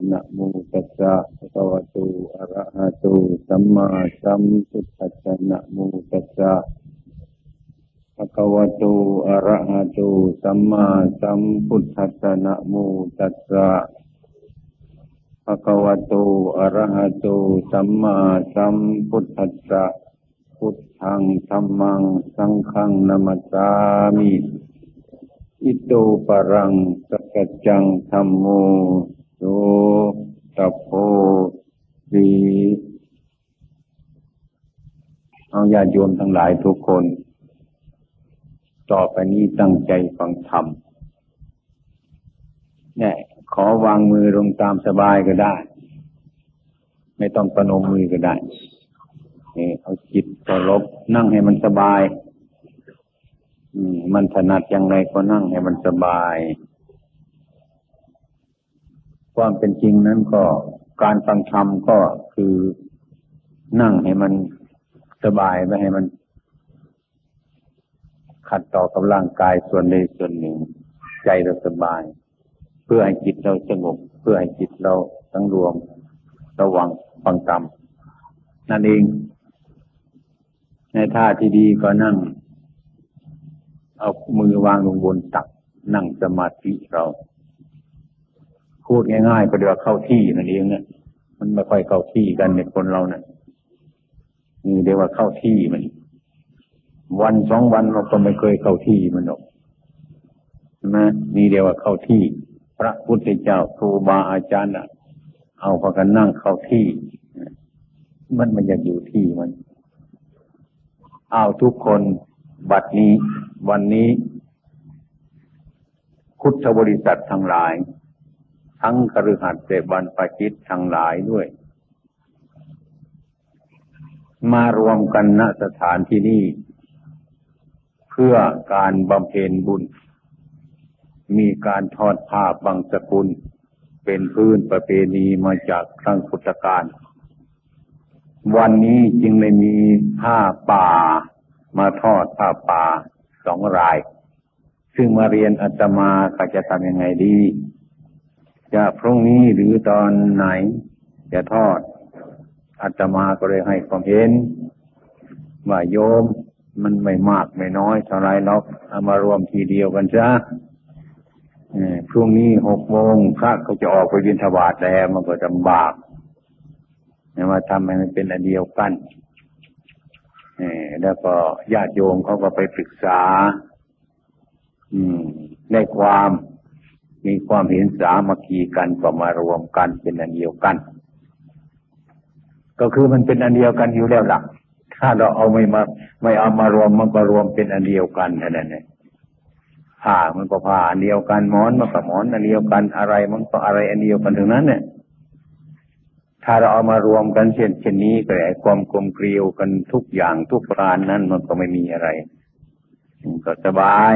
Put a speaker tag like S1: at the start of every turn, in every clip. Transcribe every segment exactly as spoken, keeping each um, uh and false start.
S1: นะโมตัสสะภะคะวะโตอะระหะโตสัมมาสัมพุทธัสสะนะโมตัสสะภะคะวะโตอะระหะโตสัมมาสัมพุทธัสสะนะโมตัสสะภะคะวะโตอะระหะโตสัมมาสัมพุทธัสสะพุทธังธัมมังสังฆังนะมัสสามิอิโตปะรังสัจจจังธัมโมโสตัพโพสีเอาญาติโยมทั้งหลายทุกคนต่อไปนี้ตั้งใจฟังธรรมเนี่ยขอวางมือลงตามสบายก็ได้ไม่ต้องประนมมือก็ได้นี่เอาจิตเคารพนั่งให้มันสบายอืมมันถนัดอย่างไรก็นั่งให้มันสบายความเป็นจริงนั้นก็การฟังธรรมก็คือนั่งให้มันสบายไม่ให้มันขัดต่อกับร่างกายส่วนใดส่วนหนึ่งใจเราสบายเพื่อให้จิตเราสงบเพื่อให้จิตเราตั้งรวมระวังฟังธรรมนั่นเองในท่าที่ดีก็นั่งเอามือวางลงบนตักนั่งสมาธิเราพูดง่ายๆก็เรียกว่าเข้าที่นั่นเองเนี่ยมันไม่ค่อยเข้าที่กันในคนเราเนี่ยนี่เรียกว่าเข้าที่มันวันสองวันเราก็ไม่เคยเข้าที่มันหรอกนะนี่เรียกว่าเข้าที่พระพุทธเจ้าครูบาอาจารย์อ่ะเอาพากันนั่งเข้าที่มันมันอยากอยู่ที่มันเอาทุกคนบัดนี้วันนี้พุทธบริษัททั้งหลายทั้งคฤหัสถ์และบรรพชิตทั้งหลายด้วยมารวมกันณสถานที่นี้เพื่อการบำเพ็ญบุญมีการทอดผ้าบังสกุลเป็นพื้นประเพณีมาจากครั้งพุทธกาลวันนี้จึงเลยมีผ้าป่ามาทอดผ้าป่าสองรายซึ่งมาเรียนอาตมาก็จะทำยังไงดีจะพรุ่งนี้หรือตอนไหนจะทอดอาตมาก็เลยให้ความเห็นว่าโยมมันไม่มากไม่น้อยเท่าไรหรอกเอามารวมทีเดียวกันซะพรุ่งนี้หกโมงพระก็จะออกไปบิณฑบาตแล้วมันก็ลำบากมาทำให้มันเป็นอันเดียวกันแล้วก็ญาติโยมเขาก็ไปศึกษาในความมีความเห็นสามัคคีกันก็มารวมกันเป็นอันเดียวกันก็คือมันเป็นอันเดียวกันอยู่แล้วล่ะถ้าเราเอาไม่มาไม่เอามารวมมันก็รวมเป็นอันเดียวกันเท่านั้นเองผ้ามันก็ผ้าอันเดียวกันหมอนมันก็หมอนอันเดียวกันอะไรมันก็อะไรอันเดียวกันทั้งนั้นเนี่ยถ้าเราเอามารวมกันเช่นเช่นนี้ก็ไอ้ความกลมเกลียวกันทุกอย่างทุกประการนั้นมันก็ไม่มีอะไรก็สบาย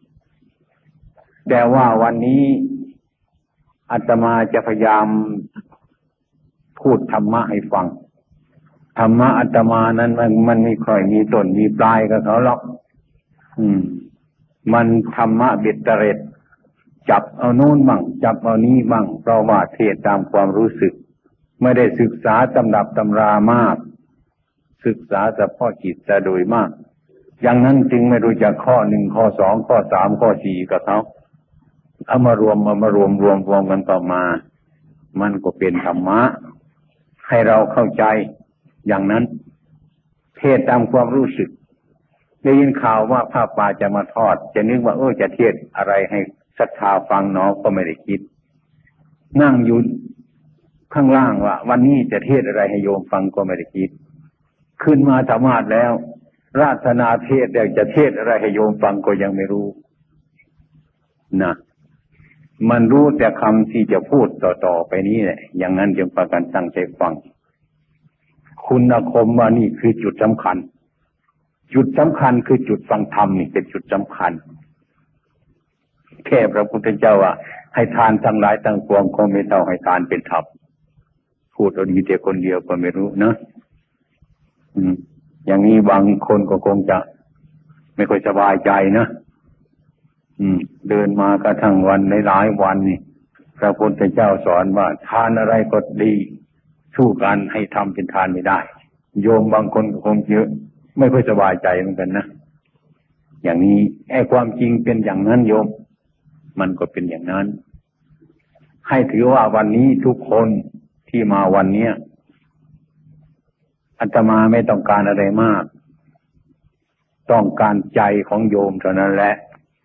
S1: แต่ว่าวันนี้อาตมาจะพยายามพูดธรรมะให้ฟังธรรมะอาตมานั้นมันมันไม่ค่อยมีต้นมีปลายกับเขาหรอกอืมมันธรรมะเบ็ดเตร็ดจับเอาโน้นบ้างจับเอานี้บ้างเพราะว่าเทศตามความรู้สึกไม่ได้ศึกษาตำรับตำรามากศึกษาเฉพาะจิตซะโดยมากอย่างนั้นจึงไม่รู้จักข้อหนึ่งข้อสองข้อสามข้อสี่กับเขาเอามารวมเอามารวมรวมรวมกันต่อมามันก็เป็นธรรมะให้เราเข้าใจอย่างนั้นเทศตามความรู้สึกได้ยินข่าวว่าพระป่าจะมาทอดจะนึกว่าเออจะเทศอะไรให้ศรัทธาฟังเนาะก็ไม่ได้คิดนั่งอยู่ข้างล่างว่าวันนี้จะเทศอะไรให้โยมฟังก็ไม่ได้คิดขึ้นมาธรรมาสแล้วราธนาเทศแล้วจะเทศอะไรให้โยมฟังก็ยังไม่รู้นะมันรู้แต่คำที่จะพูดต่อๆไปนี้แหละอย่างนั้นจึงประกันตั้งใจฟังคุณคมว่านี่คือจุดสำคัญจุดสำคัญคือจุดฟังธรรมนี่เป็นจุดสำคัญแค่พระพุทธเจ้าว่าให้ทานทั้งหลายทั้งปวงคงไม่เท่าให้ทานเป็นธรรมพูดเอาดีแต่คนเดียวก็ไม่รู้นะอืมอย่างนี้บางคนก็คงจะไม่ค่อยสบายใจนะอืมเดินมากระทั่งวันหลายๆวันนี่พระพุทธเจ้าสอนว่าทานอะไรก็ดีสู้การให้ทำเป็นทานไม่ได้โยมบางคนก็คงเยอะไม่ค่อยสบายใจเหมือนกันนะอย่างนี้ไอ้ความจริงเป็นอย่างนั้นโยมมันก็เป็นอย่างนั้นให้ถือว่าวันนี้ทุกคนที่มาวันเนี้ยอาตมาไม่ต้องการอะไรมากต้องการใจของโยมเท่านั้นแหละ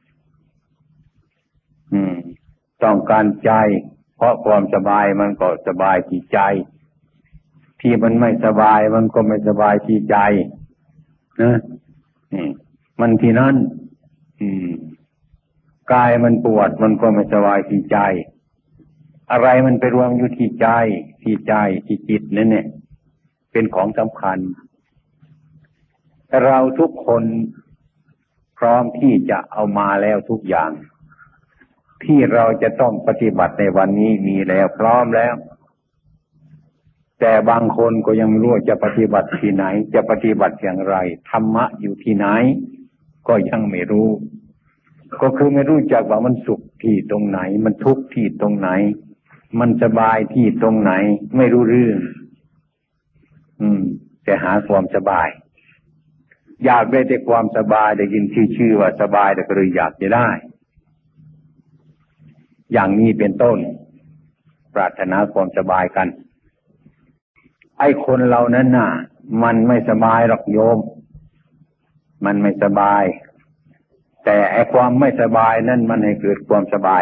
S1: อืมต้องการใจเพราะความสบายมันก็สบายที่ใจที่มันไม่สบายมันก็ไม่สบายที่ใจนะอืมมันที่นั่นอืมกายมันปวดมันก็ไม่สบายที่ใจอะไรมันไปรวมอยู่ที่ใจที่ใจที่จิตนั่นเนี่ยเป็นของสำคัญเราทุกคนพร้อมที่จะเอามาแล้วทุกอย่างที่เราจะต้องปฏิบัติในวันนี้มีแล้วพร้อมแล้วแต่บางคนก็ยังไม่รู้จะปฏิบัติที่ไหนจะปฏิบัติอย่างไรธรรมะอยู่ที่ไหนก็ยังไม่รู้ก็คือไม่รู้จักว่ามันสุขที่ตรงไหนมันทุกข์ที่ตรงไหนมันสบายที่ตรงไหนไม่รู้เรื่องอืมแต่หาความสบายอยากได้แต่ความสบายได้ยินชื่อๆว่าสบายแต่ก็เลยอยากจะได้อย่างนี้เป็นต้นปรารถนาความสบายกันไอ้คนเรานั้นน่ะมันไม่สบายหรอกโยมมันไม่สบายแต่ไอ้ความไม่สบายนั่นมันให้เกิดความสบาย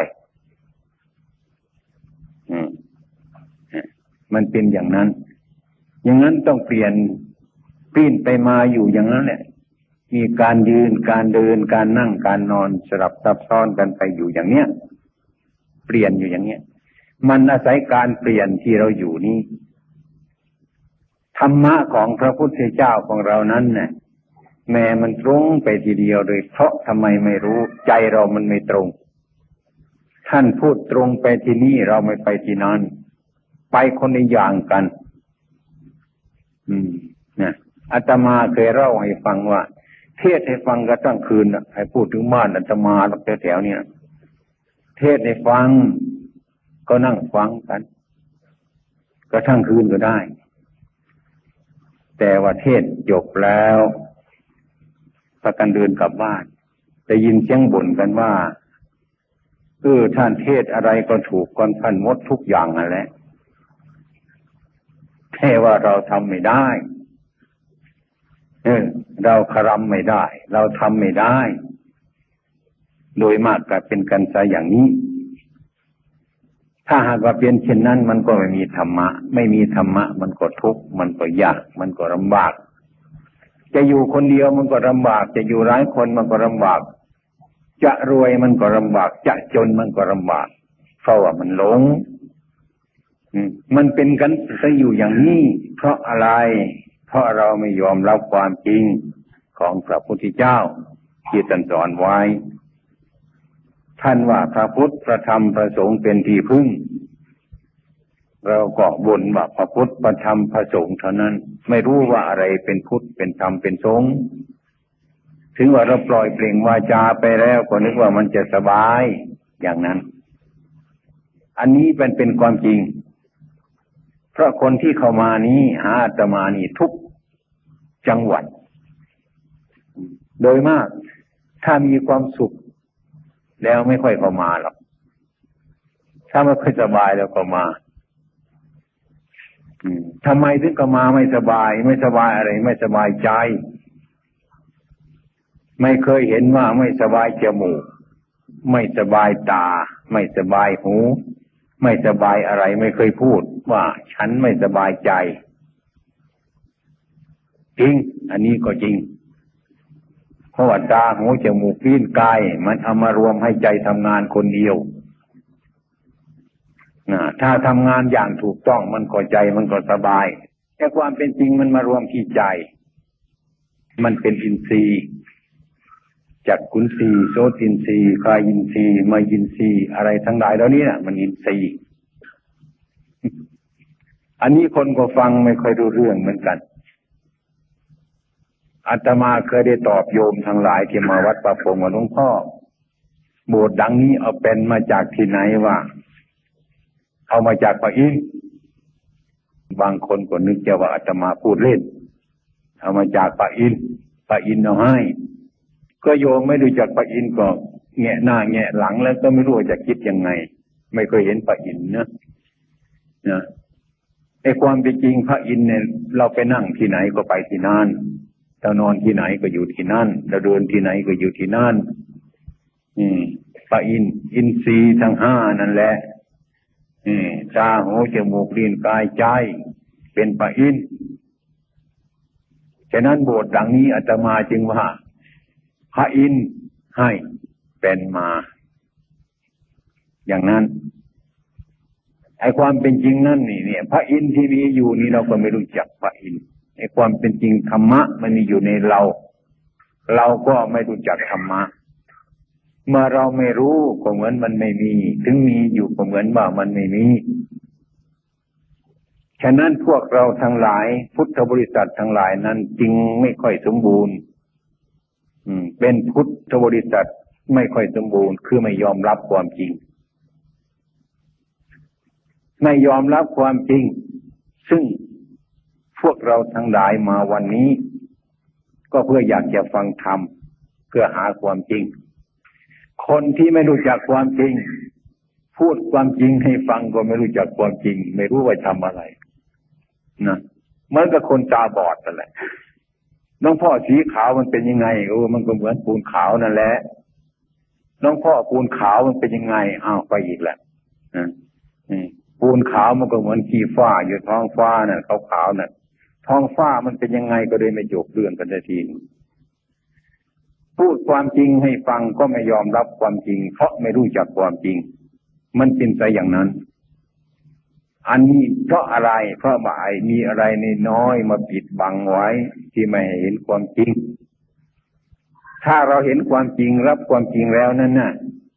S1: อืมมันเป็นอย่างนั้นอย่างนั้นต้องเปลี่ยนปิ้นไปมาอยู่อย่างนั้นแหละมีการยืนการเดินการนั่งการนอนสลับซับซ้อนกันไปอยู่อย่างเนี้ยเปลี่ยนอยู่อย่างเนี้ยมันอาศัยการเปลี่ยนที่เราอยู่นี้ธรรมะของพระพุทธเจ้าของเรานั้นเนี่ยแม้มันตรงไปทีเดียวเลยเพราะทำไมไม่รู้ใจเรามันไม่ตรงท่านพูดตรงไปที่นี่เราไม่ไปที่นั่นไปคนละอย่างกันอืมนะอาตมาเคยเล่าให้ฟังว่าเทศให้ฟังก็ตั้งคืนให้พูดถึงบ้านอาตมาหลักแถวๆนี้เทศให้ฟังก็นั่งฟังกันก็ทั้งคืนก็ได้แต่ว่าเทศจบแล้วพากันเดินกลับบ้านได้ยินเสียงบ่นกันว่าเออท่านเทศอะไรก็ถูกกันท่านหมดทุกอย่างนั่นแหละแค่ว่าเราทำไม่ได้เออเราคารมไม่ได้เราทำไม่ได้โดยมากก็เป็นกันซะอย่างนี้ถ้าหากว่าเป็นเช่นนั้นมันก็ไม่มีธรรมะไม่มีธรรมะมันก็ทุกข์มันก็ยากมันก็ลำบากจะอยู่คนเดียวมันก็ลำบากจะอยู่หลายคนมันก็ลำบากจะรวยมันก็ลำบากจะจนมันก็ลำบากเพราะว่ามันหลงมันเป็นกันซะอยู่อย่างนี้เพราะอะไรเพราะเราไม่ยอมรับความจริงของพระพุทธเจ้าที่ท่านสอนไว้ท่านว่าพระพุทธพระธรรมพระสงฆ์เป็นที่พึ่งเราก็บ่นว่าพระพุทธพระธรรมพระสงฆ์เท่านั้นไม่รู้ว่าอะไรเป็นพุทธเป็นธรรมเป็นสงฆ์ถึงว่าเราปล่อยเปล่งวาจาไปแล้วก็นึกว่ามันจะสบายอย่างนั้นอันนี้เป็นเป็นความจริงเพราะคนที่เข้ามานี้หาอาตมานี่ทุกจังหวัดโดยมากถ้ามีความสุขแล้วไม่ค่อยเข้ามาหรอกถ้าไม่ค่อยสบายแล้วก็มาทำไมถึงก็มาไม่สบายไม่สบายอะไรไม่สบายใจไม่เคยเห็นว่าไม่สบายจมูกไม่สบายตาไม่สบายหูไม่สบายอะไรไม่เคยพูดว่าฉันไม่สบายใจจริงอันนี้ก็จริงเพราะว่าตาหูจมูกลิ้นกายมันเอามารวมให้ใจทำงานคนเดียวนะถ้าทำงานอย่างถูกต้องมันก็ใจมันก็สบายแต่ความเป็นจริงมันมารวมที่ใจมันเป็นอินทรีย์จักขุนทรีย์โสตินทรีย์กายินทรีย์มยินทรีย์อะไรทั้งหลายเหล่านี้น่ะมันอินทรีย์อันนี้คนก็ฟังไม่ค่อยรู้เรื่องเหมือนกันอาตมาเคยได้ตอบโยมทั้งหลายที่มาวัดประพงศ์กับหลวงพ่อโบสถ์ดังนี้เอาเป็นมาจากที่ไหนวะเอามาจากพระอินทร์บางคนก็นึกจะว่าอาตมาพูดเล่นเอามาจากพระอินทร์พระอินทร์เอาให้ก็โยมไม่รู้จักพระอินทร์ก็แงะหน้าแงะหลังแล้วก็ไม่รู้จะคิดยังไงไม่เคยเห็นพระอินทร์นะนะไอ้ความเป็นจริงพระอินทร์เนี่ยเราไปนั่งที่ไหนก็ไปที่นั่นเรานอนที่ไหนก็อยู่ที่นั่นเราเดินที่ไหนก็อยู่ที่นั่นนี่พระอินทร์อินทรีย์ทั้งห้านั่นแหละนี่ตาหูจมูกลิ้นกายใจเป็นพระอินทร์ฉะนั้นบทดังนี้อาตมาจึงว่าพระอินทร์ให้เป็นมาอย่างนั้นไอ้ความเป็นจริงนั่นนี่เนี่ยพระอินทร์ที่มีอยู่นี่เราก็ไม่รู้จักพระอินทร์ไอ้ความเป็นจริงธรรมะมันมีอยู่ในเราเราก็ไม่รู้จักธรรมะเมื่อเราไม่รู้ก็เหมือนมันไม่มีถึงมีอยู่ก็เหมือนว่ามันไม่มีฉะนั้นพวกเราทั้งหลายพุทธบริษัททั้งหลายนั้นจึงไม่ค่อยสมบูรณ์เป็นพุทธบริษัทไม่ค่อยสมบูรณ์คือไม่ยอมรับความจริงไม่ยอมรับความจริงซึ่งพวกเราทั้งหลายมาวันนี้ก็เพื่ออยากจะฟังธรรมเพื่อหาความจริงคนที่ไม่รู้จักความจริงพูดความจริงให้ฟังก็ไม่รู้จักความจริงไม่รู้ว่าทำอะไรนะเหมือนกับคนตาบอดนั่นแหละน้องพ่อสีขาวมันเป็นยังไงโอ้มันก็เหมือนปูนขาวนั่นแหละน้องพ่อปูนขาวมันเป็นยังไงอ้าวไปอีกแล้วนะปูนขาวมันก็เหมือนขี้ฟ้าอยู่ท้องฟ้าน่ะขาวๆน่ะท้องฟ้ามันเป็นยังไงก็เลยไม่จบเรื่องกันสักทีพูดความจริงให้ฟังก็ไม่ยอมรับความจริงเพราะไม่รู้จักความจริงมันเป็นไปอย่างนั้นอันนี้เพราะอะไรเพราะว่าไอ้มีอะไรในน้อยมาปิดบังไว้ที่ไม่เห็นความจริงถ้าเราเห็นความจริงรับความจริงแล้วนั่นน่ะ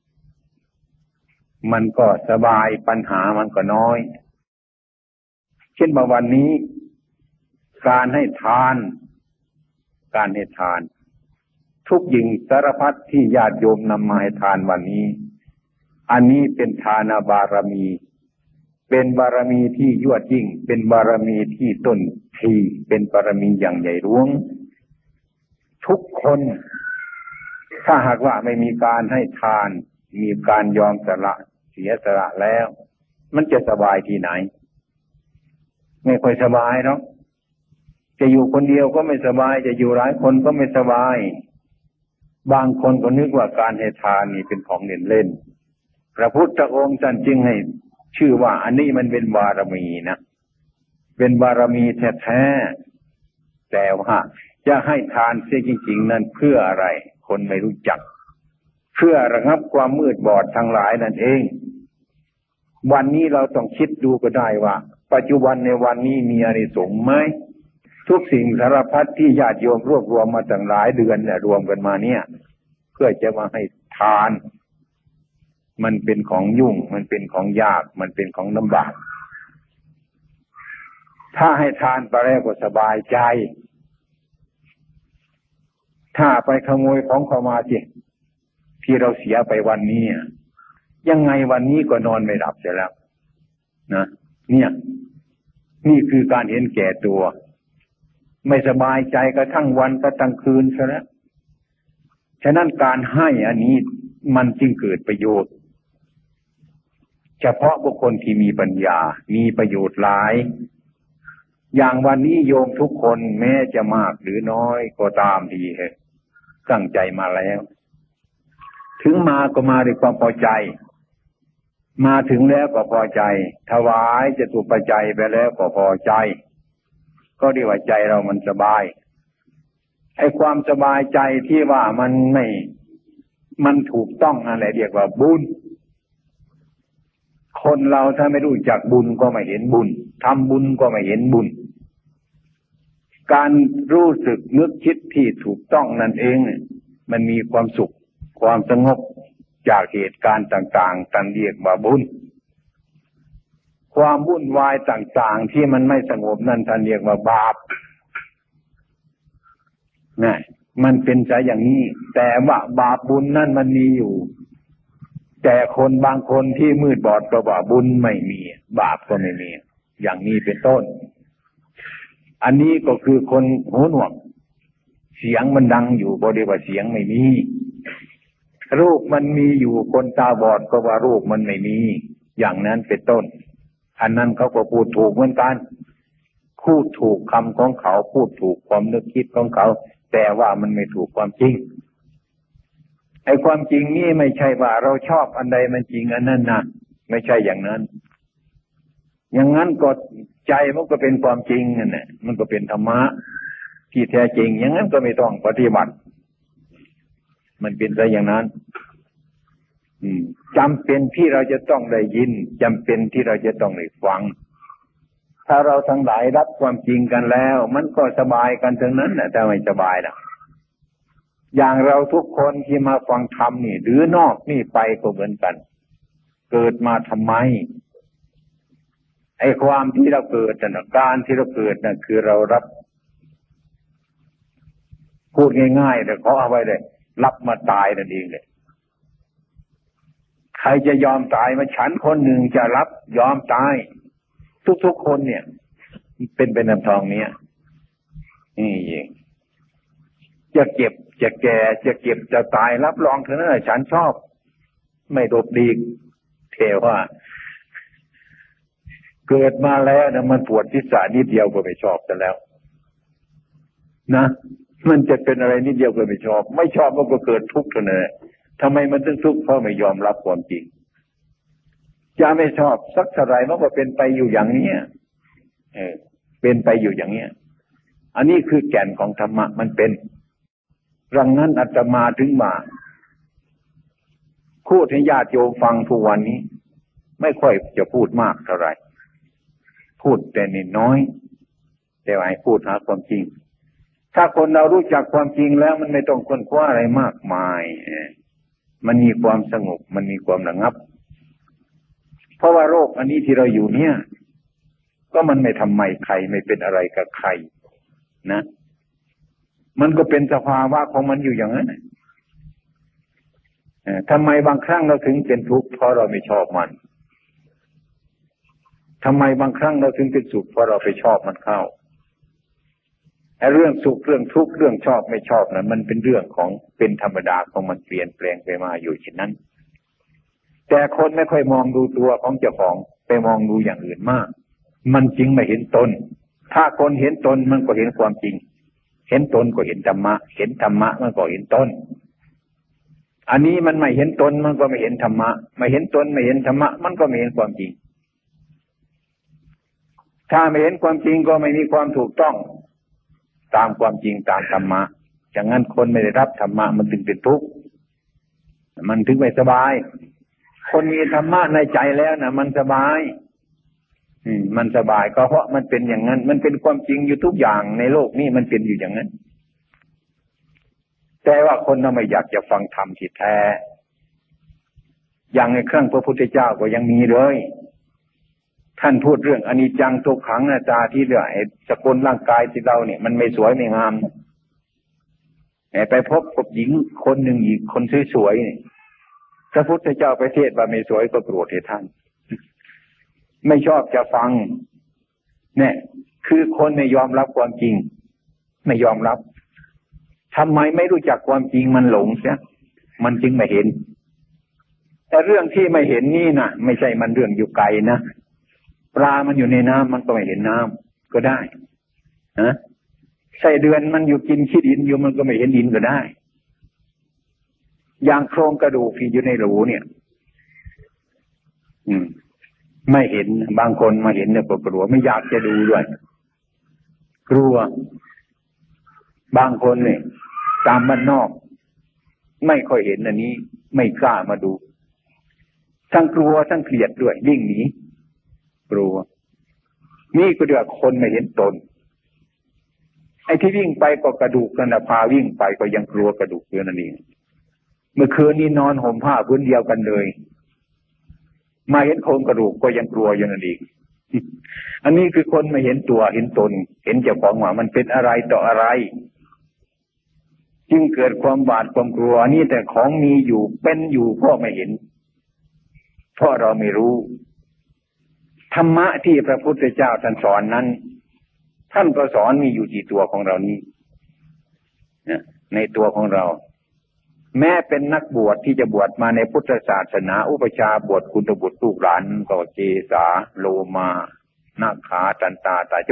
S1: มันก็สบายปัญหามันก็น้อยเช่นวันนี้การให้ทานการให้ทานทุกอย่างสารพัดที่ญาติโยมนำมาให้ทานวันนี้อันนี้เป็นทานบารมีเป็นบารมีที่ยวดยิ่งเป็นบารมีที่ต้นทีเป็นบารมีอย่างใหญ่หลวงทุกคนถ้าหากว่าไม่มีการให้ทานมีการยอมสละเสียสละแล้วมันจะสบายที่ไหนไม่ค่อยสบายหรอกจะอยู่คนเดียวก็ไม่สบายจะอยู่หลายคนก็ไม่สบายบางคนก็นึกว่าการให้ทานนี่เป็นของเล่นเล่นพระพุทธองค์ท่านจึงให้ชื่อว่าอันนี้มันเป็นบารมีนะเป็นบารมีแท้ๆแต่ว่าจะให้ทานเสียจริงๆนั้นเพื่ออะไรคนไม่รู้จักเพื่อระงับความมืดบอดทั้งหลายนั่นเองวันนี้เราต้องคิดดูก็ได้ว่าปัจจุบันในวันนี้มีอานิสงส์ไหมทุกสิ่งสารพัดที่ญาติโยมรวบรวมมาตั้งหลายเดือนเนี่ยรวมกันมาเนี่ยเพื่อจะมาให้ทานมันเป็นของยุ่งมันเป็นของยากมันเป็นของลำบากถ้าให้ทานไปแล้วก็สบายใจถ้าไปขโมยของเขามาสิที่เราเสียไปวันนี้ยังไงวันนี้ก็นอนไม่หลับเสียแล้วนะเนี่ยนี่คือการเห็นแก่ตัวไม่สบายใจกระทั่งวันกระทั่งคืนซะแล้วฉะนั้นการให้อันนี้มันจึงเกิดประโยชน์เฉพาะบุคคลที่มีปัญญามีประโยชน์หลายอย่างวันนี้โยมทุกคนแม้จะมากหรือน้อยก็ตามทีเหตุตั้งใจมาแล้วถึงมาก็มาด้วยความพอใจมาถึงแล้วก็พอใจถวายจตุปัจจัยไปแล้วก็พอใจก็เรียกว่าใจเรามันสบายไอ้ความสบายใจที่ว่ามันไม่มันถูกต้องอะไรเรียกว่าบุญคนเราถ้าไม่รู้จักบุญก็ไม่เห็นบุญทำบุญก็ไม่เห็นบุญการรู้สึกนึกคิดที่ถูกต้องนั่นเองมันมีความสุขความสงบจากเหตุการณ์ต่างๆท่านเรียกว่าบุญความวุ่นวายต่างๆที่มันไม่สงบนั่นท่านเรียกว่าบาปนี่มันเป็นใจอย่างนี้แต่ว่าบาปบุญนั่นมันมีอยู่แต่คนบางคนที่มืดบอดเพราะว่าบุญไม่มีบาปก็ไม่มีอย่างนี้เป็นต้นอันนี้ก็คือคนหูหนวกเสียงมันดังอยู่บ่ได้ว่าเสียงไม่มีรูปมันมีอยู่คนตาบอดก็ว่ารูปมันไม่มีอย่างนั้นเป็นต้นอันนั้นเขาก็พูดถูกเหมือนกันพูดถูกคำของเขาพูดถูกความนึกคิดของเขาแต่ว่ามันไม่ถูกความจริงไอ้ความจริงนี่ไม่ใช่ว่าเราชอบอันใดมันจริงอันนั้นนะไม่ใช่อย่างนั้นอย่างนั้นก็ใจมันก็เป็นความจริงนั่นแหละมันก็เป็นธรรมะที่แท้จริงอย่างนั้นก็ไม่ต้องปฏิบัติมันเป็นซะอย่างนั้นจำเป็นที่เราจะต้องได้ยินจำเป็นที่เราจะต้องได้ฟังถ้าเราทั้งหลายรับความจริงกันแล้วมันก็สบายกันทั้งนั้นนะแต่ไม่สบายนะอย่างเราทุกคนที่มาฟังธรรมนี่หรือนอกนี่ไปก็เหมือนกันเกิดมาทำไมไอ้ความที่เราเกิดน่ะการที่เราเกิดน่ะคือเรารับพูดง่ายๆแต่เขาเอาไว้เลยรับมาตายนั่นเองเลยใครจะยอมตายมาฉันคนหนึ่งจะรับยอมตายทุกๆคนเนี่ยเป็นเป็นน้ำทองเนี้ยนี่เองจะเก็บจะแก่จะเก็บจะตายรับรองเถอะนะฉันชอบไม่ดบดีเทว่าเกิดมาแล้วนะมันปวดทิศนิดเดียวก็ไม่ชอบกันแล้วนะมันจะเป็นอะไรนิดเดียวก็ไม่ชอบไม่ชอบมันก็เกิดทุกข์เท่านั้นทำไมมันถึงทุกข์เพราะไม่ยอมรับความจริงจะไม่ชอบสักเท่าไรมันก็เป็นไปอยู่อย่างนี้เออเป็นไปอยู่อย่างนี้อันนี้คือแก่นของธรรมะมันเป็นดังนั้นอาตมาถึงมาพูดให้ญาติโยมฟังทุกวันนี้ไม่ค่อยจะพูดมากเท่าไหร่พูดแต่นิดน้อยแต่ว่าให้พูดหาความจริงถ้าคนเรารู้จักความจริงแล้วมันไม่ต้องค้นคว้าอะไรมากมายมันมีความสงบมันมีความระงับเพราะว่าโรคอันนี้ที่เราอยู่เนี่ยก็มันไม่ทำไมใครไม่เป็นอะไรกับใครนะมันก็เป็นสภาวะของมันอยู่อย่างนั้นทำไมบางครั้งเราถึงเป็นทุกข์เพราะเราไม่ชอบมันทำไมบางครั้งเราถึงเป็นสุขเพราะเราไปชอบมันเข้าไอ้เรื่องสุขเรื่องทุกข์เรื่องชอบไม่ชอบนั้นมันเป็นเรื่องของเป็นธรรมดาของมันเปลี่ยนแปลงไปมาอยู่เช่นนั้นแต่คนไม่ค่อยมองดูตัวของเจ้าของไปมองดูอย่างอื่นมากมันจริงไม่เห็นตนถ้าคนเห็นตนมันก็เห็นความจริงเห็นตนก็เห็นธรรมะเห็นธรรมะมันก็เห็นตนอันนี้มันไม่เห็นตนมันก็ไม่เห็นธรรมะไม่เห็นตนไม่เห็นธรรมะมันก็ไม่เห็นความจริงถ้าไม่เห็นความจริงก็ไม่มีความถูกต้องตามความจริงตามธรรมะอย่างนั้นคนไม่ได้รับธรรมะมันถึงเป็นทุกข์มันถึงไม่สบายคนมีธรรมะในใจแล้วนะมันสบายอืมมันสบายก็เพราะมันเป็นอย่างนั้นมันเป็นความจริงอยู่ทุกอย่างในโลกนี้มันเป็นอยู่อย่างนั้นแต่ว่าคนเราไม่อยากจะฟังธรรมที่แท้อย่างในครั้งพระพุทธเจ้าก็ยังมีเลยท่านพูดเรื่องอนิจจังทุกขังอนัตตาที่เรื่องไอ้สกุลร่างกายที่เราเนี่ยมันไม่สวยไม่งามไปพบกับหญิงคนหนึ่งอีกคนสวยๆนี่พระพุทธเจ้าไปเทศว่าไม่สวยก็โกรธให้ท่านไม่ชอบจะฟังเนี่ยคือคนไม่ยอมรับความจริงไม่ยอมรับทำไมไม่รู้จักความจริงมันหลงเสียมันจึงไม่เห็นแต่เรื่องที่ไม่เห็นนี่นะไม่ใช่มันเรื่องอยู่ไกลนะปลามันอยู่ในน้ำมันก็ไม่เห็นน้ำก็ได้นะไส้เดือนมันอยู่กินขี้ดินอยู่มันก็ไม่เห็นดินก็ได้อย่างโครงกระดูกที่อยู่ในรูเนี่ยอืมไม่เห็นบางคนมาเห็นเนี่ยก็กลัวไม่อยากจะดูด้วยกลัวบางคนเนี่ยตามบ้านนอกไม่ค่อยเห็นอันนี้ไม่กล้ามาดูทั้งกลัวทั้งเกลียดด้วยวิ่งหนีกลัวนี่ก็เรียกว่าคนไม่เห็นตนไอ้ที่วิ่งไปก็กระดูกกันนะพาวิ่งไปก็ยังกลัวกระดูกอยู่นั่นเองเมื่อคืนนี้นอนห่มผ้าพื้นเดียวกันเลยมาเห็นโครงกระดูกก็ยังกลัวอยู่นั่นเองอันนี้คือคนไม่เห็นตัวเห็นตนเห็นเจ้าของว่ามันเป็นอะไรต่ออะไรจึงเกิดความบาดความกลัวนี่แต่ของมีอยู่เป็นอยู่ก็ไม่เห็นเพราะเราไม่รู้ธรรมะที่พระพุทธเจ้าท่านสอนนั้นท่านก็สอนมีอยู่ที่ตัวของเรานี้ในตัวของเราแม้เป็นนักบวชที่จะบวชมาในพุทธศาสนาอุปชาบวชคุณบุตรลูกหลานก็เจสาโลมานาขาตันตาตาโจ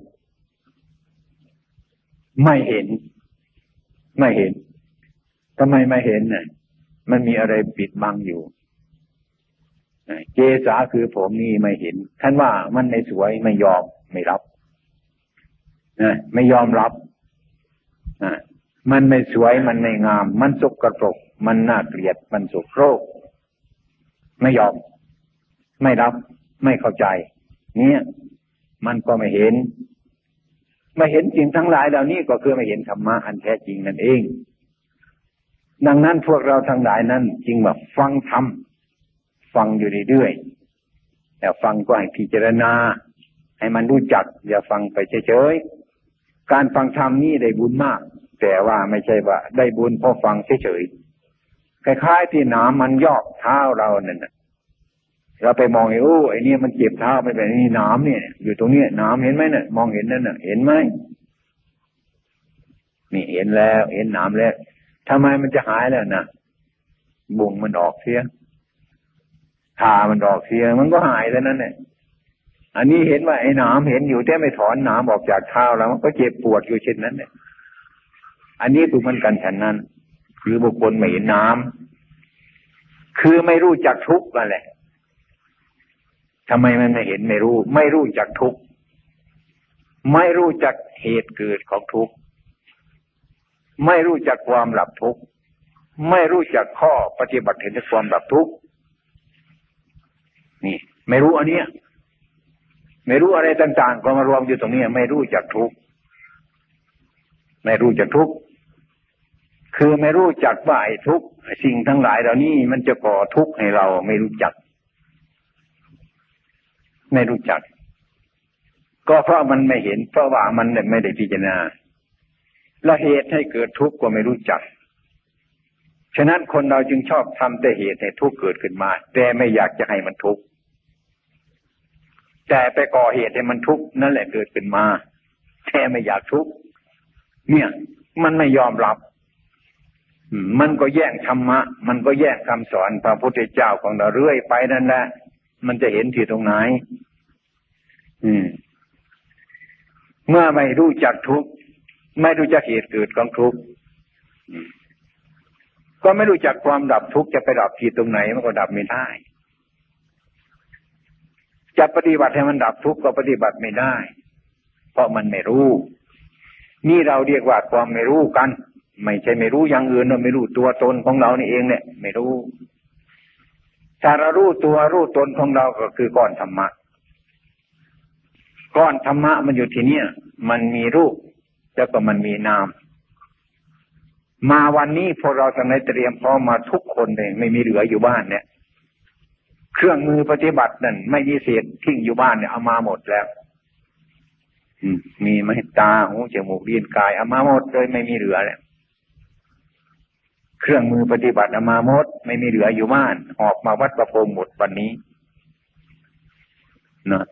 S1: ไม่เห็นไม่เห็นทำไมไม่เห็นน่ะมันมีอะไรปิดบังอยู่เจสาคือผมนี่ไม่เห็นท่านว่ามันไม่สวยไม่ยอมไม่รับนะไม่ยอมรับนะมันไม่สวยมันไม่งามมันสกปรกมันน่าเกลียดมันโสโครกไม่ยอมไม่รับไม่เข้าใจเนี่ยมันก็ไม่เห็นไม่เห็นจริงทั้งหลายเหล่านี้ก็คือไม่เห็นธรรมะอันแท้จริงนั่นเองดังนั้นพวกเราทั้งหลายนั้นจึงว่าฟังธรรมฟังอยู่เรื่อยๆแต่ฟังก็ให้พิจารณาให้มันรู้จักอย่าฟังไปเฉยๆการฟังธรรมนี่ได้บุญมากแต่ว่าไม่ใช่ว่าได้บุญเพราะฟังเฉยๆคล้ายๆที่น้ำมันยอกเท้าเรานั่นน่ะเราไปมองไอ้โอ้ไอ้นี่มันเจ็บเท้าไม่เป็นนี่น้ำเนี่ยอยู่ตรงนี้น้ำเห็นไหมเนี่ยมองเห็นนั่นน่ะเห็นไหมนี่เห็นแล้วเห็นน้ำแล้วทำไมมันจะหายแล้วนะบุ้งมันออกเสียทามันออกเสียมันก็หายแล้วนั่นแหละอันนี้เห็นว่าไอ้น้ำเห็นอยู่แต่ไม่ถอนน้ำออกจากเท้าแล้วมันก็เจ็บปวดอยู่เช่นนั้นเนี่ยอันนี้คือมันกันฉันนั้นคือบุคคลไม่เห็นน้ำคือไม่รู้จักทุกข์นั่นแหละทำไมมันไม่เห็นไม่รู้ไม่รู้จักทุกข์ไม่รู้จักเหตุเกิดของทุกข์ไม่รู้จักความดับทุกข์ไม่รู้จักข้อปฏิบัติเห็นความดับทุกข์นี่ไม่รู้อันเนี้ยไม่รู้อะไรต่างๆก็มารวมอยู่ตรงนี้ไม่รู้จักทุกข์ไม่รู้จักทุกข์คือไม่รู้จักว่าไอ้ทุกข์สิ่งทั้งหลายเหล่านี้มันจะก่อทุกข์ให้เราไม่รู้จักไม่รู้จักก็เพราะมันไม่เห็นเพราะว่ามันไม่ได้พิจารณาและเหตุให้เกิดทุกข์ก็ไม่รู้จักฉะนั้นคนเราจึงชอบทำแต่เหตุให้ทุกข์เกิดขึ้นมาแต่ไม่อยากจะให้มันทุกข์แต่ไปก่อเหตุให้มันทุกข์นั่นแหละเกิดขึ้นมาแต่ไม่อยากทุกข์เนี่ยมันไม่ยอมรับมันก็แย่งธรรมะมันก็แย่งคำสอนพระพุทธเจ้าของเราเรื่อยไปนั่นแหละมันจะเห็นที่ตรงไหนอืมเมื่อไม่รู้จักทุกข์ไม่รู้จักเหตุเกิดของทุกข์ก็ไม่รู้จักความดับทุกข์จะไปดับที่ตรงไหนมันก็ดับไม่ได้จะปฏิบัติให้มันดับทุกข์ก็ปฏิบัติไม่ได้เพราะมันไม่รู้นี่เราเรียกว่าความไม่รู้กันไม่ใช่ไม่รู้อย่างอื่นเราไม่รู้ตัวตนของเรานี่เองเนี่ยไม่รู้ถ้าเรารู้ตัวรู้ตนของเราก็คือก้อนธรรมะก้อนธรรมะมันอยู่ที่เนี่ยมันมีรูปแล้วก็มันมีนามมาวันนี้พวกเราทั้งหลายเตรียมพร้อมมาทุกคนเลยไม่มีเหลืออยู่บ้านเนี่ยเครื่องมือปฏิบัตินั่นไม่มีเศษทิ้งอยู่บ้านเนี่ยเอามาหมดแล้วมีไหมตาหูจมูกลิ้นกายเอามาหมดเลยไม่มีเหลือแล้วเครื่องมือปฏิบัติเอามาหมดไม่มีเหลืออยู่บ้านออกมาวัดประพรมหมดวันนี้เนาะ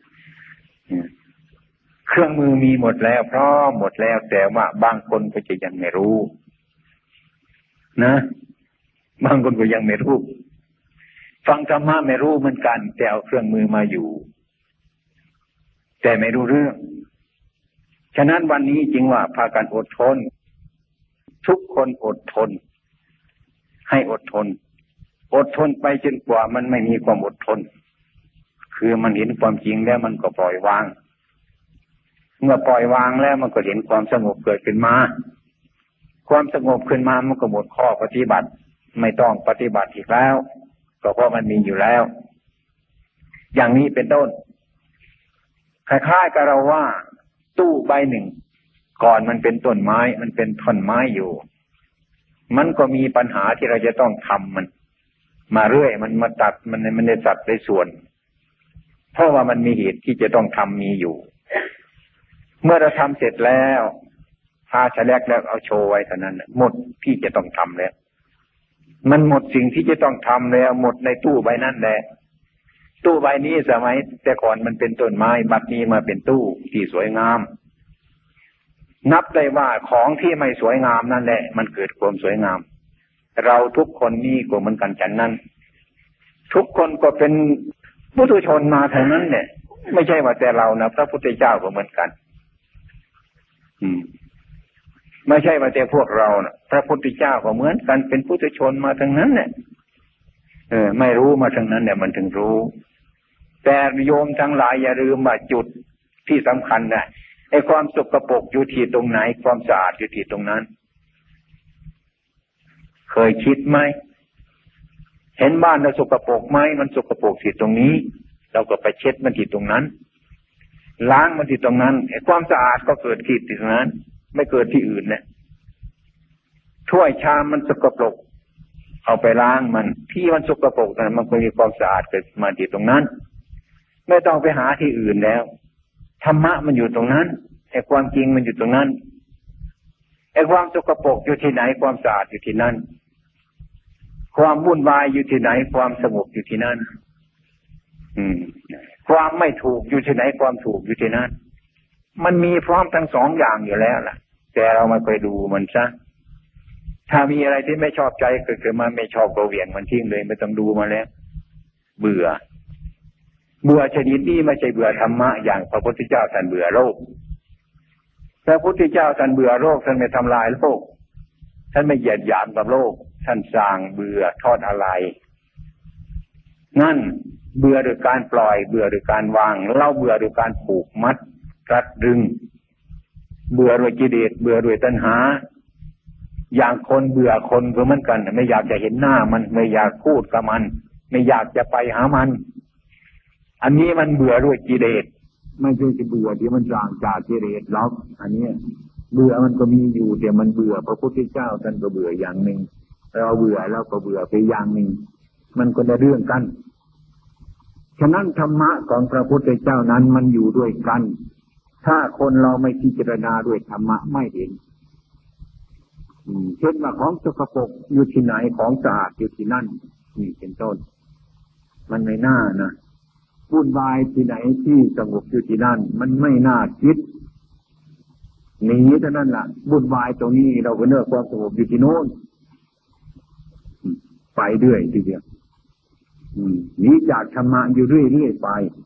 S1: เครื่องมือมีหมดแล้วพร้อมหมดแล้วแต่ว่าบางคนก็จะยังไม่รู้นะบางคนก็ยังไม่รู้ฟังธรรมะไม่รู้เหมือนกันแต่เอาเครื่องมือมาอยู่แต่ไม่รู้เรื่องฉะนั้นวันนี้จึงว่าพากันอดทนทุกคนอดทนให้อดทนอดทนไปจนกว่ามันไม่มีความอดทนคือมันเห็นความจริงแล้วมันก็ปล่อยวางเมื่อปล่อยวางแล้วมันก็เห็นความสงบเกิดขึ้นมาความสงบขึ้นมามันก็หมดข้อปฏิบัติไม่ต้องปฏิบัติอีกแล้วก็เพราะมันมีอยู่แล้วอย่างนี้เป็นต้นคล้ายๆกับเราว่าตู้ใบหนึ่งก่อนมันเป็นต้นไม้มันเป็นท่อนไม้อยู่มันก็มีปัญหาที่เราจะต้องทำมันมาเรื่อยมันมาตัดมันมันได้ตัดได้ส่วนเพราะว่ามันมีเหตุที่จะต้องทำมีอยู่เมื่อเราทำเสร็จแล้วพาฉลกแล้วเอาโชว์ไว้เท่านั้นหมดที่จะต้องทำแล้วมันหมดสิ่งที่จะต้องทำแล้วหมดในตู้ใบนั้นแหละตู้ใบนี้สมัยแต่ก่อนมันเป็นต้นไม้บัดนี้มาเป็นตู้ที่สวยงามนับได้ว่าของที่ไม่สวยงามนั่นแหละมันเกิดความสวยงามเราทุกคนนี่ก็เหมือนกันฉันนั้นทุกคนก็เป็นปุถุชนมาเท่านั้นเนี่ยไม่ใช่ว่าแต่เรานะพระพุทธเจ้าก็เหมือนกันอืมไม่ใช่ว่าแต่พวกเรานะพระพุทธเจ้าก็เหมือนกันเป็นปุถุชนมาทั้งนั้นเนี่ยเออไม่รู้มาทั้งนั้นเนี่ยมันถึงรู้แต่โยมทั้งหลายอย่าลืมว่าจุดที่สำคัญนะไอ้ความสกปรกอยู่ที่ตรงไหนความสะอาดอยู่ที่ตรงนั้นเคยคิดไหมเห็นบ้านเราสกปรกไหมมันสกปรกที่ตรงนี้เราก็ไปเช็ดมันที่ตรงนั้นล้างมันที่ตรงนั้นไอ้ความสะอาดก็เกิดที่ตรงนั้นไม่เกิดที่อื่นเนี่ยถ้วยชามมันสกปรกเอาไปล้างมันที่มันสกปรกนั้นมันก็มีความสะอาดเกิดมาที่ตรงนั้นไม่ต้องไปหาที่อื่นแล้วธรรมะมันอยู่ตรงนั้นไอ้ความจริงมันอยู่ตรงนั้นไอ้ความสกปรกอยู่ที่ไหนความสะอาดอยู่ที่นั่นความวุ่นวายอยู่ที่ไหนความสงบอยู่ที่นั่นอืมความไม่ถูกอยู่ที่ไหนความถูกอยู่ที่นั่นมันมีพร้อมทั้งสองอย่างอยู่แล้วล่ะแต่เราไม่เคยดูมันซะถ้ามีอะไรที่ไม่ชอบใจเกิดขึ้นมาไม่ชอบก็เหวี่ยงมันทิ้งเลยไม่ต้องดูมาแล้วเบื่อเบื่อชนิดนี้ไม่ใช่เบื่อธรรมะอย่างพระพุทธเจ้าท่านเบื่อโลกพระพุทธเจ้าท่านเบื่อโลกท่านไม่ทำลายโลกท่านไม่เหยียดหยามกับโลกท่านสร้างเบื่อทอดอะไรนั่นเบื่อโดยการปล่อยเบื่อโดยการวางเล่าเบื่อโดยการผูกมัดรัดดึงเบื่อโดยกิเลสเบื่อโดยตัณหาอย่างคนเบื่อคนก็เหมือนกันไม่อยากจะเห็นหน้ามันไม่อยากพูดกับมันไม่อยากจะไปหามันอันนี้มันเบื่อด้วยกิเลสไม่ใช่จะเบื่อที่มันสร้างจากกิเลสหรอกอันนี้เบื่อมันก็มีอยู่แต่มันเบื่อพระพุทธเจ้าท่านก็เบื่ออย่างหนึ่งเราเบื่อแล้วก็เบื่อไปอย่างหนึ่งมันก็ได้เรื่องกันฉะนั้นธรรมะของพระพุทธเจ้านั้นมันอยู่ด้วยกันถ้าคนเราไม่พิจารณาด้วยธรรมะไม่เห็นเช่นว่าของสกปรกอยู่ที่ไหนของสะอาดอยู่ที่นั่นนี่เป็นต้นมันไม่น่านะวุ่นวายที่ไหนที่สงบอยู่ที่นั่นมันไม่น่าคิดหนีเท่านั้นล่ะวุ่นวายตรงนี้เราก็เลือกความสงบอยู่ที่โน้นไปเรื่อยทีเดียวหนีจากธรรมะอยู่เรื่อยๆไป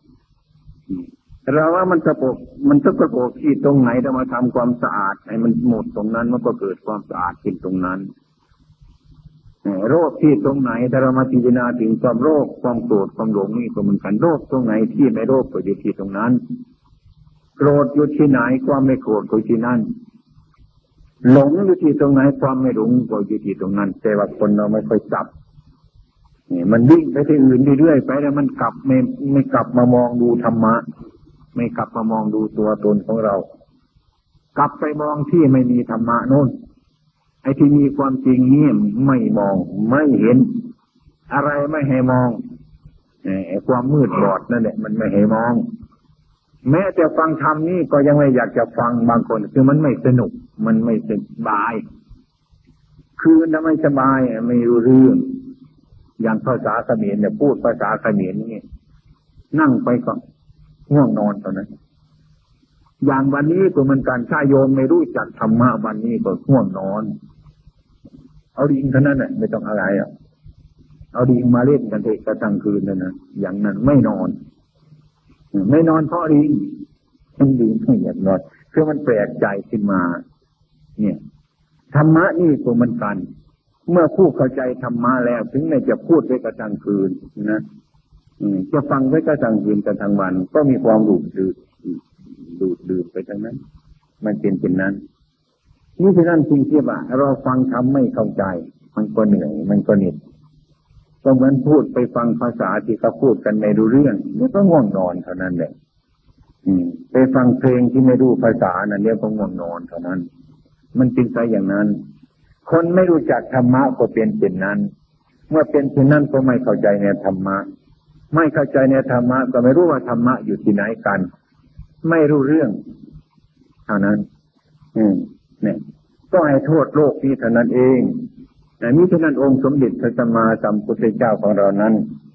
S1: เราว่ามันสกปรกมันสกปรกที่ตรงไหนเรามาทำความสะอาดให้มันหมดตรงนั้นมันก็เกิดความสะอาดขึ้นตรงนั้นโรคที่ตรงไหนถ้าเรามาพิจารณาถึงความโรคความโกรธความหลงนี่ก็เหมือนกันโรคตรงไหนที่ไม่โรคก็อยู่ที่ตรงนั้นโกรธอยู่ที่ไหนความไม่โกรธก็อยู่ที่นั่นหลงอยู่ที่ตรงไหนความไม่หลงก็อยู่ที่ตรงนั้นแต่ว่าคนเราไม่ค่อยจับนี่มันวิ่งไปที่อื่นเรื่อยๆไปแล้วมันกลับไม่ไม่กลับมามองดูธรรมะไม่กลับมามองดูตัวตนของเรากลับไปมองที่ไม่มีธรรมะโน่นไอ้ที่มีความจริงนี่ไม่มองไม่เห็นอะไรไม่ให้มองไอ้ความมืดบอดนั่นแหละมันไม่ให้มองแม้แต่ฟังธรรมนี่ก็ยังไม่อยากจะฟังบางคนคือมันไม่สนุกมันไม่สบายคือมันไม่สบายไม่รู้เรื่องอย่างภาษาเขมรเนี่ยพูดภาษาเขมรนี่นั่งไปก็ง่วงนอนตอนนั้นอย่างวันนี้ก็เหมือนกันถ้าโยมไม่รู้จักธรรมะวันนี้ก็ง่วงนอนเอาดิงเท่านั้นแหละไม่ต้องอะไรอ่ะเอาดิงมาเล่นกันเถอะกระทั่งคืนนั่นนะอย่างนั้นไม่นอนไม่นอนเพราะดิงมันดิงไม่อยากนอนคือมันแปลกใจขึ้นมาเนี่ยธรรมะนี่ก็เหมือนกันเมื่อผู้เข้าใจธรรมะแล้วถึงแม้จะพูดไว้กระทั่งคืนนะจะฟังไว้กระทั่งคืนกระทั่งวันก็มีความดูดดื่มดูดดื่มไปทั้งนั้นมันเป็นเช่นนั้นนี่ฉะนั้นจริงที่ว่าเราฟังธรรมไม่เข้าใจมันก็เหนื่อยมันก็เหน็ดก็เหมือนพูดไปฟังภาษาที่เขาพูดกันไม่รู้เรื่องนี่ก็ง่วงนอนเท่านั้นแหละไปฟังเพลงที่ไม่รู้ภาษานั่นเดี๋ยวก็ง่วงนอนเท่านั้นมันจริงใจอย่างนั้นคนไม่รู้จักธรรมะก็เป็นเช่นนั้นเมื่อเป็นเช่นนั้นก็ไม่เข้าใจในธรรมะไม่เข้าใจในธรรมะก็ไม่รู้ว่าธรรมะอยู่ที่ไหนกันไม่รู้เรื่องเท่านั้นอืมเนี่ยก็ให้โทษโลกนี้เท่านั้นเองแต่นี้ฉะนั้นองค์สมเด็จพระสัมมาสัมพุทธเจ้าของเรานั้น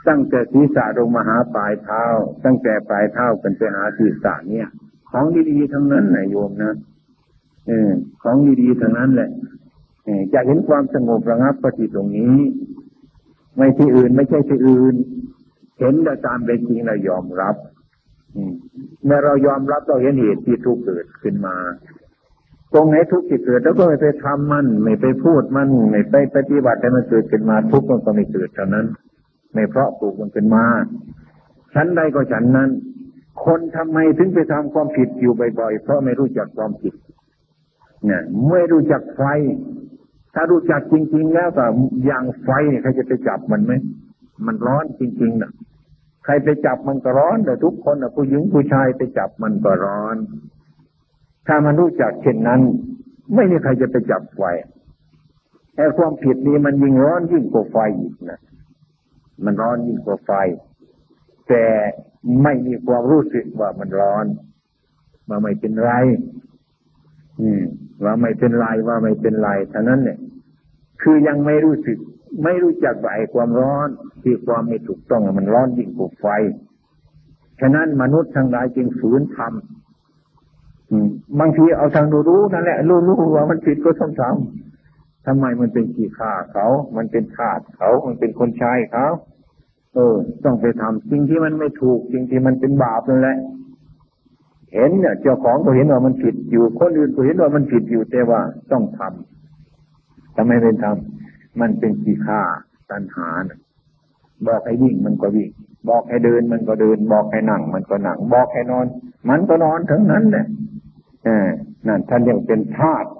S1: ตั้งแต่ศีรษะลงมาหาปลายเท้าตั้งแต่ปลายเท้าเป็นไปหาศีรษะเนี่ยของดีๆทั้งนั้นนะโยมนะเออของดีๆทั้งนั้นแหละเออจะเห็นความสงบระงับก็ที่ตรงนี้ไม่ที่อื่นไม่ใช่ที่อื่นเห็นแต่ตามเป็นจริงเรายอมรับเมื่อเรายอมรับเราเห็นเหตุที่ทุกข์เกิดขึ้นมาตรงไหนทุกข์ที่เกิดแล้วก็ไม่ไปทำมันไม่ไปพูดมันไม่ไปปฏิบัติให้มันเกิดขึ้นมาทุกข์มันก็ไม่เกิดเท่านั้นไม่เพราะปลูกมันขึ้นมาฉันใดก็ฉันนั้นคนทำไมถึงไปทำความผิดอยู่บ่อยๆเพราะไม่รู้จักความผิดเนี่ยไม่รู้จักไฟถ้ารู้จักจริงๆแล้วก็อย่างไฟเนี่ยใครจะไปจับมันไหมมันร้อนจริงๆนะใครไปจับมันก็ร้อนแต่ทุกคนนะผู้หญิงผู้ชายไปจับมันก็ร้อนถ้ามันรู้จักเช่นนั้นไม่มีใครจะไปจับไฟแต่ความผิดนี้มันยิ่งร้อนยิ่งกว่าไฟอีกนะมันร้อนยิ่งกว่าไฟแต่ไม่มีความรู้สึกว่ามันร้อนว่าไม่เป็นไรอืมว่าไม่เป็นไรว่าไม่เป็นไรเท่านั้นเนี่ยคือยังไม่รู้สึกไม่รู้จักว่าไอ้ความร้อนที่ความไม่ถูกต้องมันร้อนยิ่งกว่าไฟฉะนั้นมนุษย์ทั้งหลายจึงฝืนทำบางทีเอาทางรู้ๆนั่นแหละรู้ๆว่ามันผิดก็ต้องทำทำไมมันเป็นขี้ข้าเขามันเป็นทาสเขามันเป็นคนใช้เขาเออต้องไปทำสิ่งที่มันไม่ถูกสิ่งที่มันเป็นบาปนั่นแหละเห็นเนี่ยเจ้าของก็เห็นว่ามันผิดอยู่คนอื่นก็เห็นว่ามันผิดอยู่แต่ว่าต้องทำทำไมเป็นทำมันเป็นขี้ข้าตัณหานะบอกให้วิ่งมันก็วิ่งบอกให้เดินมันก็เดินบอกให้นั่งมันก็นั่งบอกให้นอนมันก็นอนทั้งนั้นแหละเออนั่นท่านเรียกเป็นธาตุ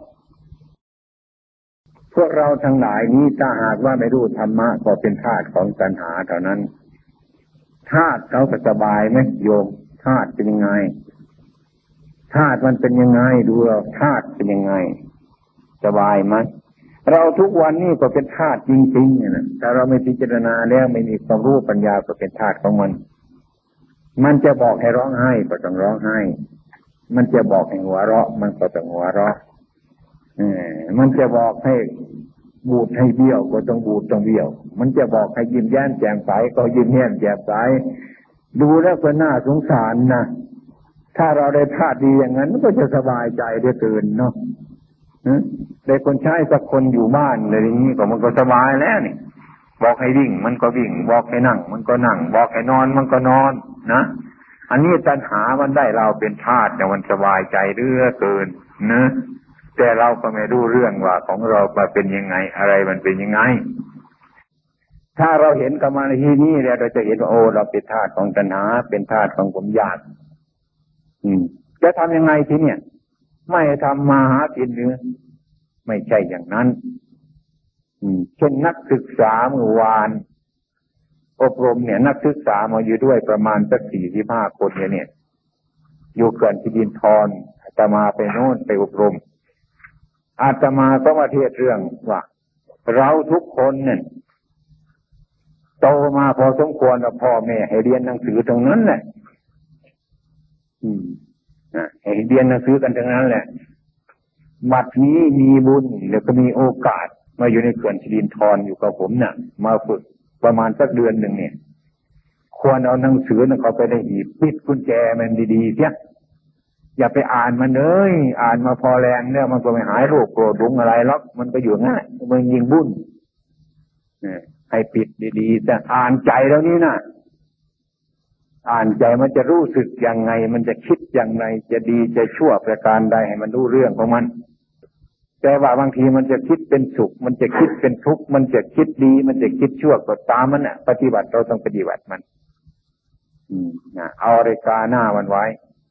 S1: พวกเราทั้งหลายนี้ถ้าหากว่าไม่รู้ธรรมะก็เป็นธาตุของตัณหาเท่านั้นธาตุเขาสบายไหมโยมธาตุเป็นยังไงธาตุมันเป็นยังไงดูเราธาตุเป็นยังไงสบายไหมเราทุกวันนี้ก็เป็นธาตุจริงๆนะถ้าเราไม่พิจารณาแล้วไม่มีความรู้ปัญญาก็เป็นธาตุของมันมันจะบอกให้ร้องไห้ก็ต้องร้องไห้มันจะบอกให้หัวเราะมันก็ต้องหัวเราะเออมันจะบอกให้บูดให้เบี้ยวก็ต้องบูดต้องเบี้ยวมันจะบอกให้ยิ้มแย้มแจ่มใสก็ยิ้มแย้มแจ่มใสดูแล้วก็น่าสงสารนะถ้าเราได้ธาตุดีอย่างนั้นก็จะสบายใจได้ตื่นเนาะได้คนใช้สักคนอยู่บ้านอะไรอย่างนี้ก็มันก็สบายแล้วนี่บอกให้วิ่งมันก็วิ่งบอกให้นั่งมันก็นั่งบอกให้นอนมันก็นอนนะอันนี้ตัณหามันได้เราเป็นธาตุแต่มันสบายใจเหลือเกินนะแต่เราก็ไม่รู้เรื่องว่าของเราเป็นยังไงอะไรมันเป็นยังไงถ้าเราเห็นกรรมฐานนี้แล้วเราจะเห็นว่าโอ้เราเป็นธาตุของตัณหาเป็นธาตุของความอยากอืมจะทำยังไงทีเนี่ยไม่ทำมาหากินหรือไม่ใช่อย่างนั้นอืมเช่นนักศึกษาเมื่อวานอบรมเนี่ยนักศึกษามาอยู่ด้วยประมาณสักสี่สิบห้าคนเนี่ยอยู่เขื่อนสิรินธรอาตมาไปโน่นไปอบรมอาตมาก็มาเทศเรื่องว่าเราทุกคนเนี่ยโตมาพอสมควรแล้วพ่อแม่ให้เรียนหนังสือตรงนั้นแหละอืมให้เรียนหนังสือกันทั้งนั้นแหละบัดนี้มีบุญแล้วก็มีโอกาสมาอยู่ในเขื่อนสิรินธรอยู่กับผมน่ะมาฝึกประมาณสักเดือนหนึ่งเนี่ยควรเอาหนังสือนั่นเขาไปได้หีบปิดกุญแจมันดีๆเสียอย่าไปอ่านมันเลยอ่านมาพอแรงเนี่ยมันก็ไม่หายโรคโกรธหลงอะไรหรอกมันก็อยู่ง่ายมันยิงบุญให้ปิดดีๆแต่อ่านใจแล้วนี่นะอ่านใจมันจะรู้สึกยังไงมันจะคิดยังไงจะดีจะชั่วประการใดให้มันรู้เรื่องของมันแต่ว่าบางทีมันจะคิดเป็นสุขมันจะคิดเป็นทุกข์มันจะคิดดีมันจะคิดชั่วก็ตามมันน่ะปฏิบัติเราต้องปฏิบัติมันอืมนะเอาอะไรกาหน้ามันไว้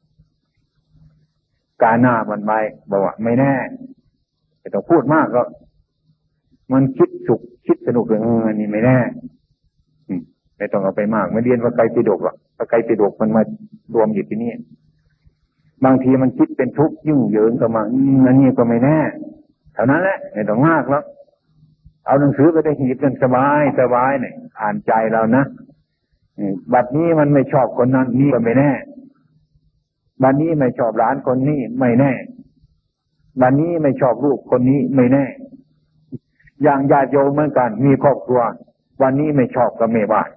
S1: กาหน้ามันไว้บอกว่าไม่แน่ไม่ต้องพูดมากก็มันคิดสุขคิดสนุกเออนี่ไม่แน่ไม่ต้องเอาไปมากไม่เรียนว่าไกลปิฎกหรอกว่าไกลปิฎกมันมารวมอยู่ที่นี่บางทีมันคิดเป็นทุกข์ยุ่งเหยิงก็มาอันนี้ก็ไม่แน่เท่านั้นแหละไม่ต้องมากแล้วเอาหนังสือไปได้หีบกันสบายสบายเนี่ยอ่านใจเรานะบัดนี้มันไม่ชอบคนนั้นนี่ก็ไม่แน่บัดนี้ไม่ชอบหลานคนนี้ไม่แน่บัดนี้ไม่ชอบลูกคนนี้ไม่แน่อย่างญาติโยมเหมือนกันมีครอบครัววันนี้ไม่ชอบก็ไม่ว่า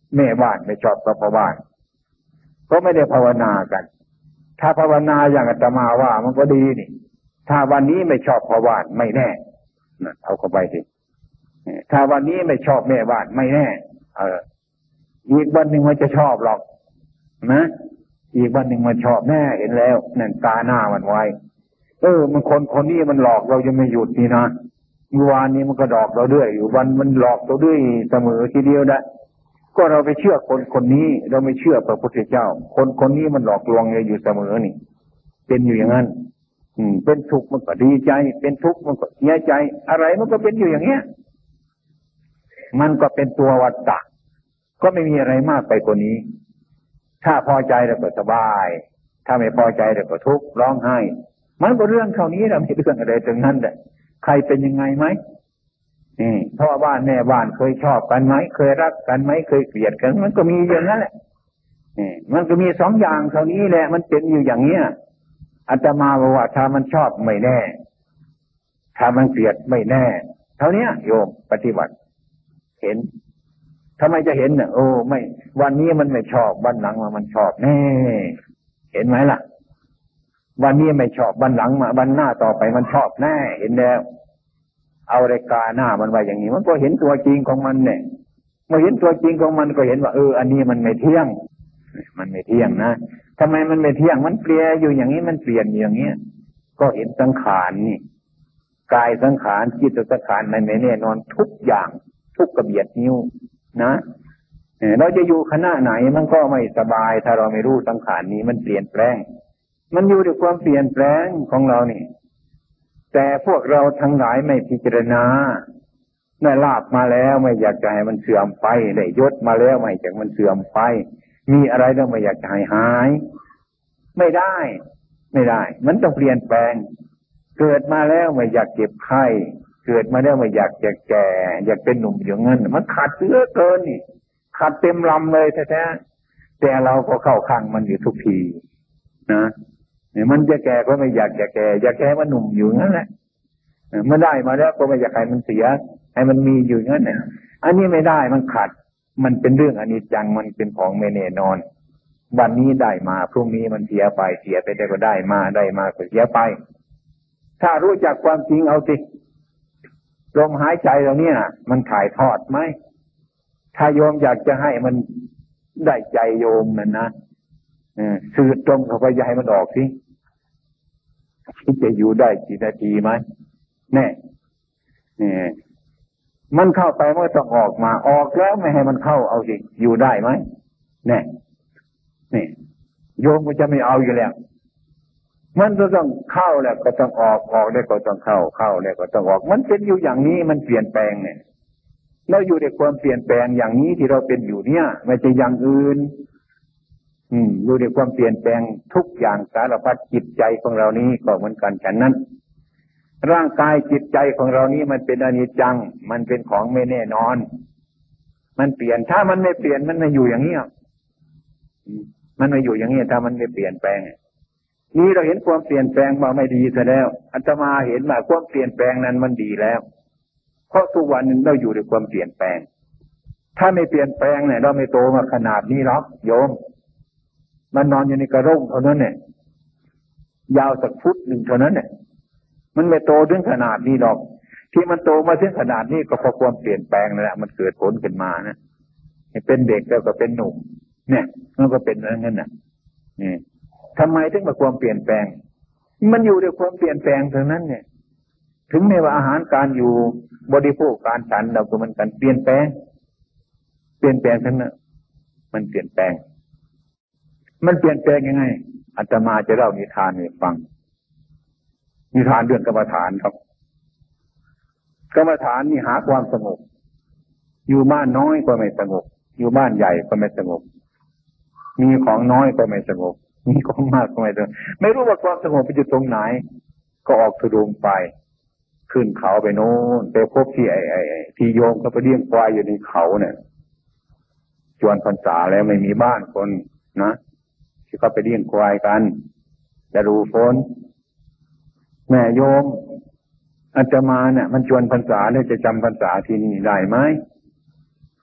S1: แม่บ้านไม่ชอบกับพ่อบ้านก็ไม่ได้ภาวนากันถ้าภาวนาอย่างอาตมาว่ามันก็ดีนี่ถ้าวันนี้ไม่ชอบพ่อบ้านไม่แน่นะเอาเข้าไปสิถ้าวันนี้ไม่ชอบแม่บ้านไม่แน่เอออีกวันหนึ่งมันจะชอบหรอกนะอีกวันหนึ่งมันชอบแน่เห็นแล้วนั่นตาหน้ามันไว้เออมันคนคนนี้มันหลอกเรายังไม่หยุดนี่นะเมื่อวานนี้มันก็ดอกเราด้วยอยู่วันมันหลอกเราด้วยเสมอทีเดียวนะก็เราไปเชื่อคนคนนี้เราไม่เชื่อพระพุทธเจ้าคนคนนี้มันหลอกลวงเราอยู่เสมอนี่เป็นอยู่อย่างนั้นอืมเป็นสุขมันก็ดีใจเป็นทุกข์มันก็เสียใจอะไรมันก็เป็นอยู่อย่างเงี้ยมันก็เป็นตัววัฏฏะก็ไม่มีอะไรมากไปกว่านี้ถ้าพอใจเราก็สบายถ้าไม่พอใจเราก็ทุกข์ร้องไห้มันก็เรื่องเท่านี้เราไม่เรื่องอะไรตรงนั้นแหละใครเป็นยังไงไหมนี่พ่อบ้านแม่บ้านเคยชอบกันไหมเคยรักกันไหมเคยเกลียดกันมันก็มีอย่างนั้นแหละนี่มันก็มีสองอย่างเท่านี้แหละมันเป็นอยู่อย่างเนี้ยอาตมาบอกว่าถ้ามันชอบไม่แน่ถ้ามันเกลียดไม่แน่เท่านี้โยมปฏิบัติเห็นทำไมจะเห็นเนี่ยโอ้ไม่วันนี้มันไม่ชอบวันหลังมามันชอบแน่เห็นไหมล่ะวันนี้ไม่ชอบวันหลังมาวันหน้าต่อไปมันชอบแน่เห็นแล้วเอารายกาหน้ามันไว้อย่างนี้มันก็เห็นตัวจริงของมันเนี่ยเมื่อเห็นตัวจริงของมันก็เห็นว่าเอออันนี้มันไม่เที่ยงมันไม่เที่ยงนะทำไมมันไม่เที่ยงมันเปลี่ยนอยู่อย่างนี้มันเปลี่ยนอย่างนี้ก็เห็นสังขารนี่กายสังขารจิตสังขารมันไม่แน่นอนทุกอย่างทุกกระเบียดนิ้วนะเราจะอยู่คณะไหนมันก็ไม่สบายถ้าเราไม่รู้สังขารนี้มันเปลี่ยนแปลงมันอยู่ด้วยความเปลี่ยนแปลงของเรานี่แต่พวกเราทั้งหลายไม่พิจารณาได้ลาภมาแล้วไม่อยากจะให้มันเสื่อมไปได้ยศมาแล้วไม่อยากมันเสื่อมไปมีอะไรแล้วไม่อยากจะให้หายไม่ได้ไม่ได้มันต้องเปลี่ยนแปลงเกิดมาแล้วไม่อยากเจ็บไข้เกิดมาแล้วไม่อยากจะแก่อยากเป็นหนุ่มอย่างนั้นมันขาดเหลือเกินนี่ขาดเต็มลำเลยแท้ๆแต่เราก็เข้าข้างมันอยู่ทุกทีนะเนี่ยมันจะแก่ก็ไม่อยากจะแก่อยากแก่มันหนุ่มอยู่งั้นแหละเมื่อได้มาแล้วก็ไม่อยากให้มันเสียให้มันมีอยู่งั้นเนี่ยอันนี้ไม่ได้มันขาดมันเป็นเรื่องอนิจจังมันเป็นของไม่แน่นอนวันนี้ได้มาพรุ่งนี้มันเสียไปเสียไปได้ก็ได้มาได้มาก็เสียไปถ้ารู้จักความจริงเอาสิลมหายใจเราเนี่ยมันถ่ายทอดไหมถ้าโยมอยากจะให้มันได้ใจโยมนั่นนะสื่อตรงเข้าไปอย่าให้มันออกสิที่จะอยู่ได้กี่นาทีไหมแน่เนี่ยมันเข้าไปมันต้องออกมาออกแล้วไม่ให้มันเข้าเอาสิอยู่ได้ไหมแน่นี่โยมก็จะไม่เอาอยู่แล้วมันก็ต้องเข้าแล้วก็ต้องออกออกได้ก็ต้องเข้าเข้าแล้วก็ต้องออกมันเป็นอยู่อย่างนี้มันเปลี่ยนแปลงเนี่ยเราอยู่ในความเปลี่ยนแปลงอย่างนี้ที่เราเป็นอยู่เนี่ยไม่ใช่อย่างอื่นอืมอยู่ในความเปลี่ยนแปลงทุกอย่างสารพัดจิตใจของเรานี้ก็เหมือนกันฉะนั้นร่างกายจิตใจของเรานี้มันเป็นอนิจจังมันเป็นของไม่แน่นอนมันเปลี่ยนถ้ามันไม่เปลี่ยนมันไม่อยู่อย่างนี้มันไม่อยู่อย่างนี้ถ้ามันไม่เปลี่ยนแปลงนี่เราเห็นความเปลี่ยนแปลงมาไม่ดีซะแล้วอาตมาเห็นว่าความเปลี่ยนแปลงนั้นมันดีแล้วเพราะทุกวันนึงเราอยู่ในความเปลี่ยนแปลงถ้าไม่เปลี่ยนแปลงเนี่ยเราไม่โตมาขนาดนี้หรอกโยมมันนอนอยู่ในกระร่งเท่านั้นเนี่ยยาวสักฟุตหนึ่งเท่านั้นเนี่ยมันไม่โตถึงขนาดนี้หรอกที่มันโตมาถึงขนาดนี้ก็เพราะความเปลี่ยนแปลงนั่นแหละมันเกิดผลขึ้นมานะเป็นเด็กแล้วก็เป็นหนุ่มเนี่ยมันก็เป็นอย่างนั้นน่ะนี่ทำไมถึงมาความเปลี่ยนแปลงมันอยู่ด้วยความเปลี่ยนแปลงเท่านั้นเนี่ยถึงแม้ว่าอาหารการอยู่บริโภคการฉันเราก็มันกันเปลี่ยนแปลงเปลี่ยนแปลงทั้งนั้นมันเปลี่ยนแปลงมันเปลี่ยนแปลงยังไงอาตมาจะเล่านิทานให้ฟังนิทานเรื่องกรรมฐานครับกรรมฐานนี่หาความสงบอยู่บ้านน้อยก็ไม่สงบอยู่บ้านใหญ่ก็ไม่สงบมีของน้อยก็ไม่สงบมีของมากก็ไม่สงบไม่รู้ว่าความสงบมันอยู่ตรงไหนก็ออกทุดงไปขึ้นเขาไปโน่นไปพบที่ไอ้ไอ้ที่โยมเขาไปเลี้ยงควายอยู่ในเขาเนี่ยจวนพรรษาแล้วไม่มีบ้านคนนะที่เขาไปเลี้ยงควายกันจะดูฝนแม่โยมอาจจะมาเนี่ยมันจวนพรรษาเนี่ยจะจำพรรษาที่นี่ได้ไหม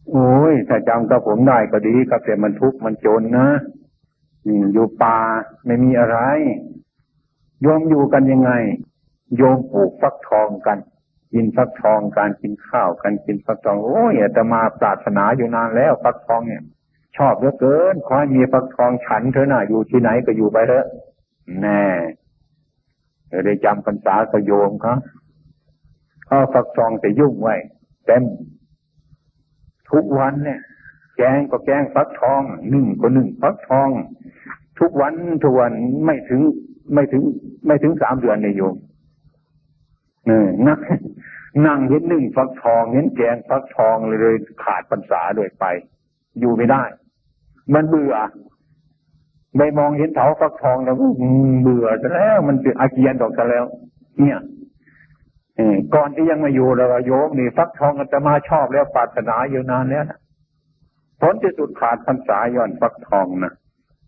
S1: โอ้ยถ้าจำกับผมได้ก็ดีครับแต่มันทุกข์มันจนนะอยู่ป่าไม่มีอะไรโยมอยู่กันยังไงโยมปลูกฟักทองกันกินฟักทองการกินข้าวกันกินฟักทองโอ้ยอาตมาปรารถนาอยู่นานแล้วฟักทองเนี่ยชอบเหลือเกินขอให้มีฟักทองฉันเถอะนะอยู่ที่ไหนก็อยู่ไปเถอะแน่ได้จำพรรษาก็โยมครับเอาฟักทองแต่ยุ่งไว้เต็มทุกวันเนี่ยแกงก็แกงฟักทองนึ่งก็นึ่งฟักทองทุกวันทุกวันไม่ถึงไม่ถึงไม่ถึงสามเดือนเลยโยมเออนั่งนั่งเห็นนึ่งฟักทองเห็นแกงฟักทองเลยเลยขาดพรรษาโดยไปอยู่ไม่ได้มันเบื่อไปมองเห็นเถาฟักทองแล้วเบื่อซะแล้วมันเป็นอาเจียนออกซะแล้วเนี่ยเออก่อนที่ยังมาอยู่แล้วโยมนี่ฟักทองอาตมาชอบแล้วปรารถนาอยู่นานแล้วนะผลที่สุดขาดพรรษาย้อนฟักทองนะ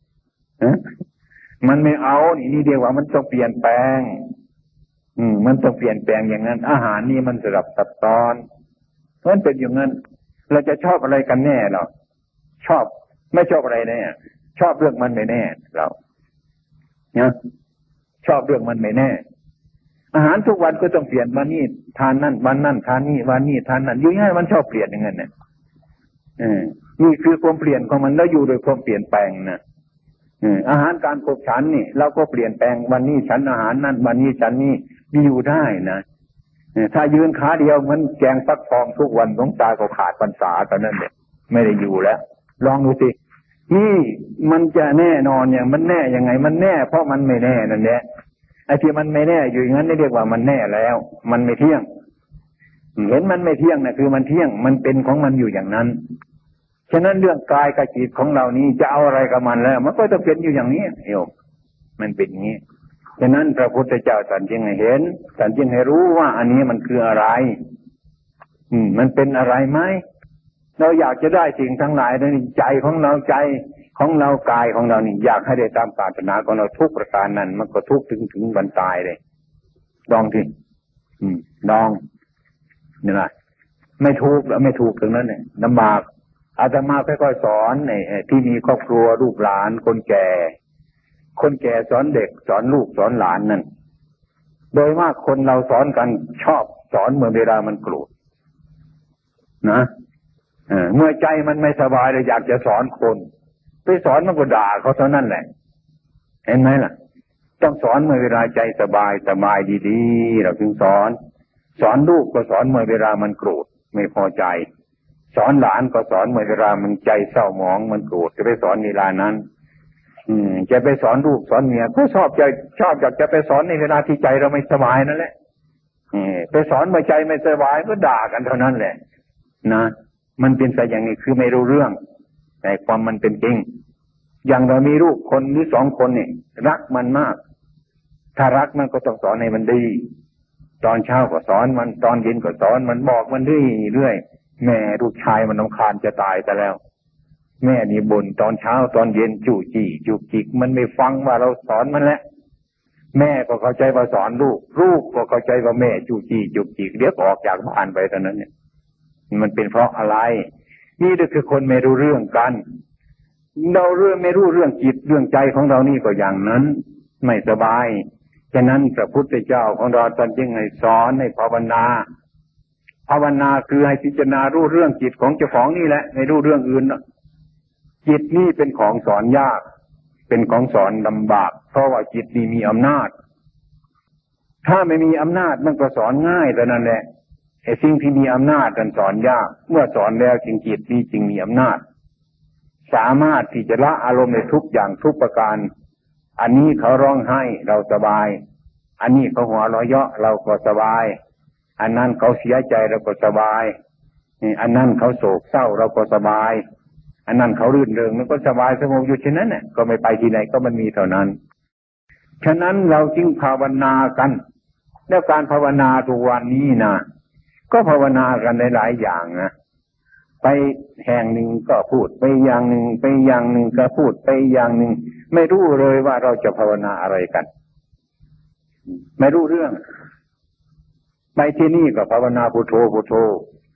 S1: มันไม่เอานี่นี่เดียวว่ามันต้องเปลี่ยนแปลงอืมมันต้องเปลี่ยนแปลงอย่างนั้นอาหารนี่มันสลับซับซ้อนเพราะมันเป็นอย่างนั้นเราจะชอบอะไรกันแน่เราชอบไม่ชอบอะไรแน่ชอบเรื่องมันไม่แน่เราเนี่ยชอบเรื่องมันไม่แน่อาหารทุกวันก็ต้องเปลี่ยนวันนี้ทานนั่นวันนั่นทานนี่วันนี้ทานนั่นอยู่ง่ายมันชอบเปลี่ยนอย่างนั้นเนี่ยเออนี่คือความเปลี่ยนของมันแล้วอยู่โดยความเปลี่ยนแปลงนะอาหารการขบฉันนี่เราก็เปลี่ยนแปลงวันนี้ฉันอาหารนั่นวันนี้ฉันนี่มีอยู่ได้นะถ้ายืนขาเดียวมันแกงฟักทองทุกวันหลวงตาก็ขาดพรรษาตอนนั้นเนี่ยไม่ได้อยู่แล้วลองดูสินี่มันจะแน่นอนอย่างมันแน่ยังไงมันแน่เพราะมันไม่แน่นั่นแหละไอ้ที่มันไม่แน่อยู่อย่างนั้นนี่เรียกว่ามันแน่แล้วมันไม่เที่ยงเห็นมันไม่เที่ยงนะคือมันเที่ยงมันเป็นของมันอยู่อย่างนั้นฉะนั้นเรื่องกายกับจิตของเรานี้จะเอาอะไรกับมันแล้วมันก็จะเป็นอยู่อย่างนี้โยมมันเป็นอย่างนี้ฉะนั้นพระพุทธเจ้าท่านจึงให้เห็นท่านจึงให้รู้ว่าอันนี้มันคืออะไรอืมมันเป็นอะไรไหมเราอยากจะได้สิ่งทั้งหลายในใจของเราใจของเรากายของเรานี่อยากให้ได้ตามปรารถนาของเราทุกประการนั้นมันก็ทุกถึงถึงวันตายเลยลองทีอืมลองนี่นะไม่ถูกแล้วไม่ถูกถึงนั้นเนี่ยลำบากอาตมาค่อยๆสอนในที่มีครอบครัวลูกหลานคนแก่คนแก่สอนเด็กสอนลูกสอนหลานนั่นโดยมากคนเราสอนกันชอบสอนเมื่อเวลามันโกรธนะเออเมื่อใจมันไม่สบายเลยอยากจะสอนคนไปสอนมันก็ด่าเขาเท่านั้นแหละเห็นไหมล่ะต้องสอนเมื่อเวลาใจสบายสบายดีๆเราถึงสอนสอนลูกก็สอนเมื่อเวลามันโกรธไม่พอใจสอนหลานก็สอนเมื่อเวลามันใจเศร้าหมองมันโกรธจะไปสอนเวลานั้นอืมจะไปสอนลูกสอนเมียก็ชอบใจชอบอยากจะไปสอนในเวลาที่ใจเราไม่สบายนั่นแหละอืมไปสอนเมื่อใจไม่สบายก็ด่ากันเท่านั้นแหละนะมันเป็นแต่อย่างนี้คือไม่รู้เรื่องแต่ความมันเป็นจริงอย่างเรามีลูกคนหรือสองคนนี่รักมันมากถ้ารักมันก็ต้องสอนให้มันดีตอนเช้าก็สอนมันตอนเย็นก็สอนมันบอกมันเรื่อยๆแม่ลูกชายมันรำคาญจะตายแต่แล้วแม่นี่บ่นตอนเช้าตอนเย็นจู่จี้จุกจิกมันไม่ฟังว่าเราสอนมันแล้วแม่ก็เข้าใจว่าสอนลูกลูกก็เข้าใจว่าแม่จู่จี้จุกจิกเดี๋ยวก็ออกจากบ้านไปตอนนั้นเนี่ยมันเป็นเพราะอะไรนี่ก็คือคนไม่รู้เรื่องกันเราเรื่องไม่รู้เรื่องจิตเรื่องใจของเรานี่ก็อย่างนั้นไม่สบายฉะนั้นพระพุทธเจ้าของเราท่านจึงให้สอนให้ภาวนาภาวนาคือให้พิจารณารู้เรื่องจิตของเจ้าของนี่แหละไม่รู้เรื่องอื่นจิตนี่เป็นของสอนยากเป็นของสอนลำบากเพราะว่าจิตนี่มีอำนาจถ้าไม่มีอำนาจมันก็สอนง่ายแต่นั่นแหละไอ้สิ่งที่มีอำนาจมันสอนยากเมื่อสอนแล้วจริงจิตนี้จึงมีอำนาจสามารถที่จะละอารมณ์ในทุกอย่างทุกประการอันนี้เขาร้องไห้เราสบายอันนี้เขาหัวเราะเยาะเราก็สบายอันนั้นเขาเสียใจเราก็สบายอันนั้นเขาโศกเศร้าเราก็สบายอันนั้นเขารื่นเริงมันก็สบายสงบอยู่เช่นนั้นน่ะก็ไม่ไปที่ไหนก็มันมีเท่านั้นฉะนั้นเราจึงภาวนากันแล้วการภาวนาทุกวันนี้นะก็ภาวนากันในหลายอย่างนะไปแห่งหนึ่งก็พูดไปอย่างหนึ่งไปอย่างหนึ่งก็พูดไปอย่างหนึ่งไม่รู้เลยว่าเราจะภาวนาอะไรกันไม่รู้เรื่องไปที่นี่ก็ภาวนาพุทโธพุทโธ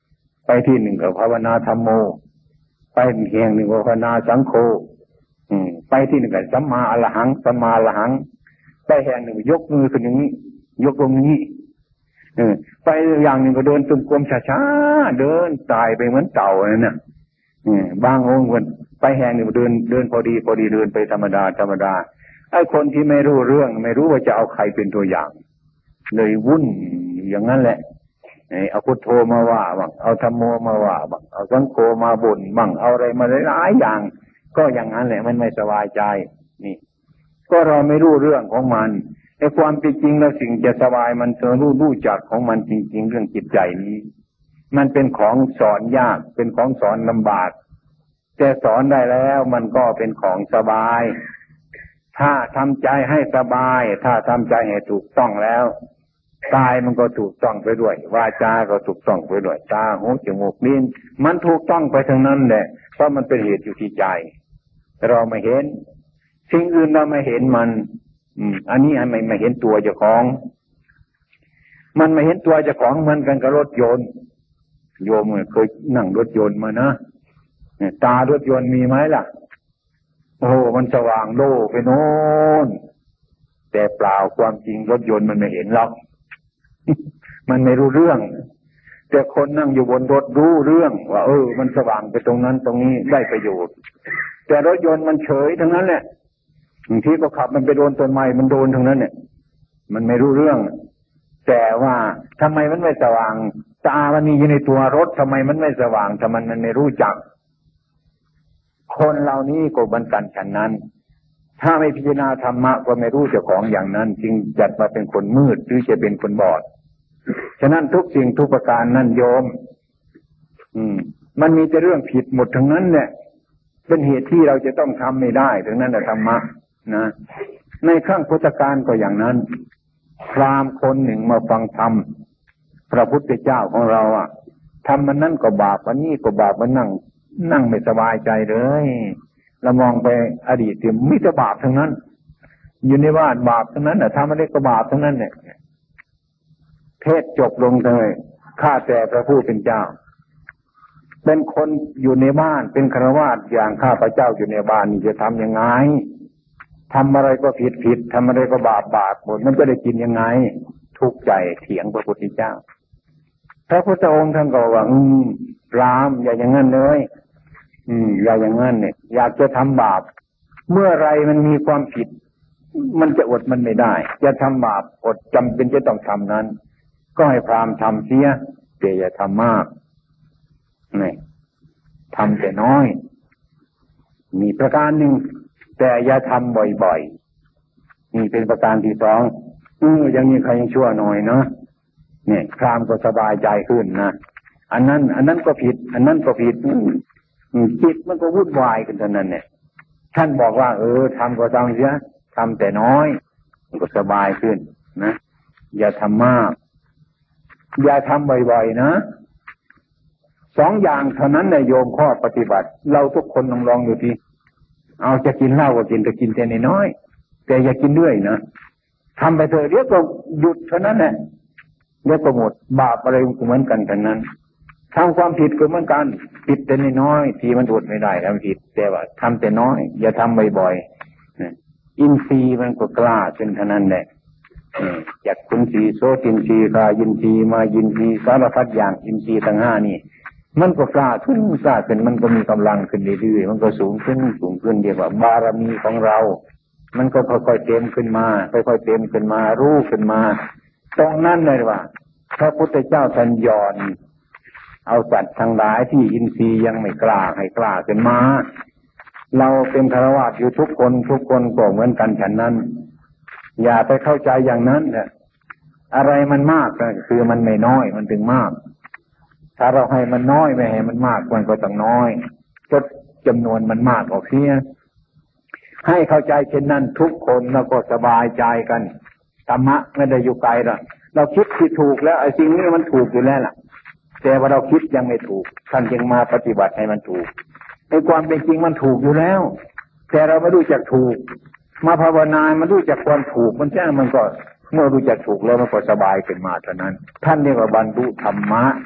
S1: ไปที่หนึ่งก็ภาวนาธัมโมไปแห่งหนึ่งก็ภาวนาสังโฆไปที่หนึ่งก็สัมมาอรหังสัมมาอรหังไปแห่งหนึ่งยกมือขึ้นอย่างนี้ยกตรงนี้ไปอย่างหนึ่งก็เดินจงกรมช้าๆเดินตายไปเหมือนเต่านั่นน่ะบางองค์คนไปแห่งหนึ่งเดินเดินพอดีพอดีเดินไปธรรมดาธรรมดาไอ้คนที่ไม่รู้เรื่องไม่รู้ว่าจะเอาใครเป็นตัวอย่างเลยวุ่นอย่างนั้นแหละเอาพุทโธมาว่าบ้างเอาธัมโมมาว่าบ้างเอาสังโฆมาบ่นบ้างเอาอะไรมาหลายๆอย่างก็อย่างนั้นแหละมันไม่สบายใจนี่ก็เราไม่รู้เรื่องของมันไอ้ความเป็นจริงแล้วสิ่งจะสบายมันจะรู้รู้จักของมันจริงๆเรื่องจิตใจนี้มันเป็นของสอนยากเป็นของสอนลำบากแต่สอนได้แล้วมันก็เป็นของสบายถ้าทำใจให้สบายถ้าทำใจให้ถูกต้องแล้วกายมันก็ถูกต้องไปด้วยวาจาก็ถูกต้องไปด้วยตาหูจมูกลิ้นมันถูกต้องไปทั้งนั้นแหละเพราะมันเป็นเหตุอยู่ที่ใจเราไม่เห็นสิ่งอื่นเราไม่เห็นมันอืมอันนี้อันไม่ไม่เห็นตัวเจ้าของมันไม่เห็นตัวเจ้าของเหมือนกันกับรถยนต์โยมเคยนั่งรถยนต์มานะตารถยนต์มีไหมล่ะโอ้มันสว่างโล่ไปโน่นแต่เปล่าความจริงรถยนต์มันไม่เห็นหรอกมันไม่รู้เรื่องแต่คนนั่งอยู่บนรถรู้เรื่องว่าเออมันสว่างไปตรงนั้นตรงนี้ได้ประโยชน์แต่รถยนต์มันเฉยทั้งนั้นแหละบางทีก็ขับมันไปโดนต้นไม้มันโดนทั้งนั้นเนี่ยมันไม่รู้เรื่องแต่ว่าทำไมมันไม่สว่างตามันมีอยู่ในตัวรถทำไมมันไม่สว่างทำไมมันไม่รู้จักคนเหล่านี้ก็บันกันฉันนั้นถ้าไม่พิจารณาธรรมะก็ไม่รู้เจ้าของอย่างนั้นจึงจัดมาเป็นคนมืดหรือจะเป็นคนบอดฉะนั้นทุกสิ่งทุกประการนั่นโยมอืมมันมีแต่เรื่องผิดหมดทั้งนั้นเนี่ยเป็นเหตุที่เราจะต้องทำไม่ได้ถึงนั้นแหละธรรมะนะในครั้งพุทธกาลก็อย่างนั้นพราหมณ์คนหนึ่งมาฟังธรรมพระพุทธเจ้าของเราอ่ะทำมันนั่นก็บาปอันนี้ก็บาปมันนั่งนั่งไม่สบายใจเลยเรามองไปอดีตที่มิตรบาปทั้งนั้นอยู่ในบ้านบาปทั้งนั้นน่ะทำอะไรก็บาปทั้งนั้นเนี่ยเทศจบลงเลยข้าแต่พระผู้เป็นเจ้าเป็นคนอยู่ในบ้านเป็นฆราวาสอย่างข้าพระเจ้าอยู่ในบ้านนี่จะทำยังไงทำอะไรก็ผิดผิดทำอะไรก็บาปบาปหมดมันจะได้กินยังไงทุกข์ใจเถียงพระพุทธเจ้าพระพุทธองค์ท่านก็ว่าอืมพราหมณ์อย่าอย่างนั้นเลยอืมอย่าอย่างนั้นเนี่ยอยากจะทำบาปเมื่อไรมันมีความผิดมันจะอดมันไม่ได้จะทำบาปอดจำเป็นจะต้องทำนั้นก็ให้พราหมณ์ทำเสียแต่อย่าทำมากนี่ทำแต่น้อยมีประการหนึ่งแต่อย่าทำบ่อยๆนี่เป็นประการที่สองอือยังมีใครยังชั่วหน่อยเนาะเนี่ยพราหมณ์ก็สบายใจขึ้นนะอันนั้นอันนั้นก็ผิดอันนั้นก็ผิดจิตมันก็วุ่นวายกันเท่านั้นเนี่ยท่านบอกว่าเออทำก็ทำเสียทำแต่น้อยมันก็สบายขึ้นนะอย่าทำมากอย่าทำบ่อยๆนะสองอย่างเท่านั้นนายโยมข้อปฏิบัติเราทุกคนลองลองดูทีเอาจะกินเหล้าก็กินแต่กินแต่น้อยแต่อย่ากินด้วยนะทำไปเถอะเดี๋ยวก็หยุดเท่านั้นแหละเดี๋ยวก็หมดบาปอะไรก็เหมือนกันทั้งนั้นทำความผิดก็เหมือนกันผิดแต่น้อยทีมันอดไม่ได้ทำผิดแต่ว่าทำแต่น้อยอย่าทำบ่อยๆอินทรีย์มันก็กล้าจนเท่านั้นแหละจากคุณสีโสตินทรีย์กายินทรีย์มายินทรีย์สารพัดอย่างอินทรีย์ทั้งห้านี่มันก็กล้าขึ้นกล้าขึ้นมันก็มีกำลังขึ้นเรื่อยๆมันก็สูงขึ้นสูงขึ้นเรียกว่าบารมีของเรามันก็ค่อยๆเต็มขึ้นมาค่อยๆเต็มขึ้นมารู้ขึ้นมาตรงนั้นเลยว่าพระพุทธเจ้าท่านย้อนเอาสัตว์ทั้งหลายที่อินทรีย์ยังไม่กล้าให้กล้าขึ้นมาเราเป็นฆราวาสอยู่ทุกคนทุกคนก็เหมือนกันฉันนั้นอย่าไปเข้าใจอย่างนั้นเนี่ยอะไรมันมากก็คือมันไม่น้อยมันถึงมากถ้าเราให้มันน้อยไม่ให้มันมากมันก็ต้องน้อยจดจำนวนมันมากออกเสียให้เข้าใจเช่นนั้นทุกคนแล้วก็สบายใจกันธรรมะไม่ได้อยู่ไกลหรอกเราคิดที่ถูกแล้วไอ้สิ่งนี้มันถูกอยู่แล้วล่ะแต่ว่าเราคิดยังไม่ถูกท่านจึงมาปฏิบัติให้มันถูกในความเป็นจริงมันถูกอยู่แล้วแต่เราไม่รู้จักถูกมาภาวนามันรู้จักความถูกมันแจ้งมันก็เมื่อรู้จักถูกแล้วมันก็สบายขึ้นมาเท่านั้นท่านเรียกว่าบรรลุธรรมะ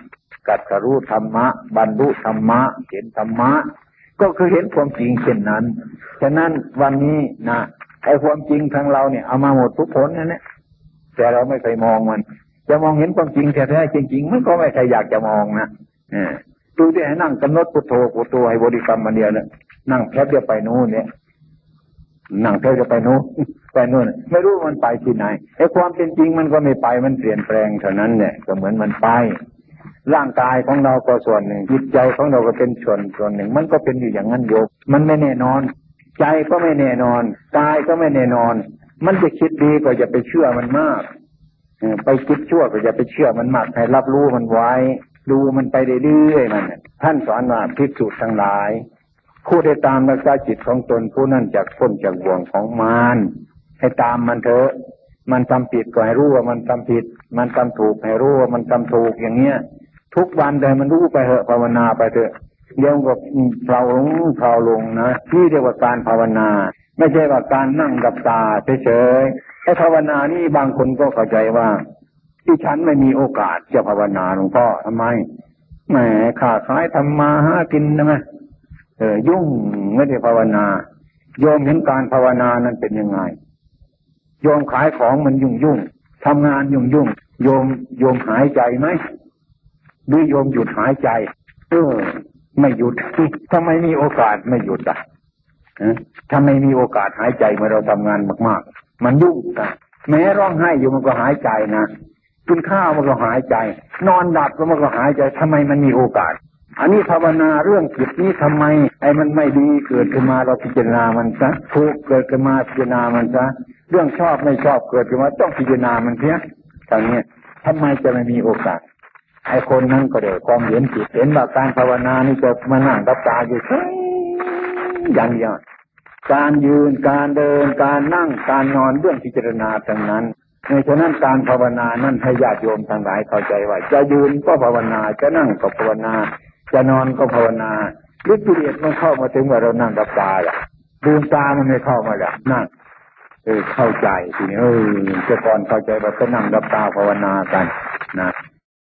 S1: กัดสรู้ธรรมะบรรลุธรรมะเห็นธรรมะก็คือเห็นความจริงเช่นนั้นฉะนั้นวันนี้นะไอ้ความจริงทางเราเนี่ยเอามาหมดทุกผลนั่นแหละแต่เราไม่เคยมองมันจะมองเห็นความจริงแท้ๆจริงๆมันก็ไม่ใครอยากจะมองนะดูที่ให้นั่งกำหนดพุทโธพุทโธให้บริกรรมมันเดียวเนี่ยนั่งแค่เดียวไปนู้นเนี่ยนั่งแค่เดียวไปนู้นไปนู้นไม่รู้มันไปที่ไหนไอ้ความเป็นจริงมันก็ไม่ไปมันเปลี่ยนแปลงเท่านั้นเนี่ยก็เหมือนมันไปร่างกายของเราก็ส่วนหนึ่งจิตใจของเราก็เป็นส่วนส่วนหนึ่งมันก็เป็นอยู่อย่างนั้นโยมมันไม่แน่นอนใจก็ไม่แน่นอนกายก็ไม่แน่นอนมันจะคิดดีก็อย่าไปเชื่อมันมากไปคิดชั่วก็อย่าไปเชื่อมันมากให้รับรู้มันไว้ดูมันไปเรื่อยๆมันท่านสอนว่าภิกษุทั้งหลายผู้ได้ตามรักษาจิตของตนผู้นั้นจะพ้นจากบ่วงของมารให้ตามมันเถอะมันทำผิดก็ให้รู้ว่ามันทำผิดมันทำถูกให้รู้ว่ามันทำถูกอย่างเงี้ยทุกวันเลยมันรู้ไปเถอะภาวนาไปเถอะเดี๋ยวก็เผาลงเผาลงนะที่เรียกว่าการภาวนาไม่ใช่ว่าการนั่งกับตาเฉยๆไอ้ภาวนานี่บางคนก็เข้าใจว่าที่ฉันไม่มีโอกาสจะภาวนาหลวงพ่อทำไมแหมค้าขายทำมาหากินนะเออยุ่งไม่ได้ภาวนาโยมเห็นการภาวนานั้นเป็นยังไงโยมขายของมันยุ่งยุ่งทำงานยุ่งยุ่งโยมโยมหายใจไหมหรือโยมหยุดหายใจเออไม่หยุดทำไมมีโอกาสไม่หยุดอ่ะถ้าไม่มีโอกาสหายใจเมื่อเราทำงานมากๆมันยุ่งนะแม้ร้องไห้อยู่มันก็หายใจนะกินข้าวมันก็หายใจนอนหลับแล้วมันก็หายใจทำไมมันมีโอกาสอันนี้ภาวนาเรื่องจิตนี้ทำไมไอ้มันไม่ดีเกิดขึ้นมาเราพิจารณามันซะถูกเกิดขึ้นมาพิจารณามันซะเรื่องชอบไม่ชอบเกิดขึ้นมาต้องพิจารณามันเสียอย่างนี้ทำไมจะไม่มีโอกาสไอ้คนนั้นก็เดี๋ยวความเห็นผิดเห็นว่าการภาวนานี่จะมานั่งรับตาอยู่อย่างเดียวการยืนการเดินการนั่งการนอนเรื่องพิจารณาทั้งนั้นในฉะนั้นการภาวนานั้นให้ญาติโยมทั้งหลายเข้าใจว่าจะยืนก็ภาวนาจะนั่งก็ภาวนาจะนอนก็ภาวนาฤทธิ์กิเลสมันเข้ามาถึงว่าเรานั่งรับตาล่ะลืมตามันไม่เข้ามาล่ะนั่งเออเข้าใจทีนี้เออจะก่อนเข้าใจว่าจะนั่งรับตาภาวนากันนะ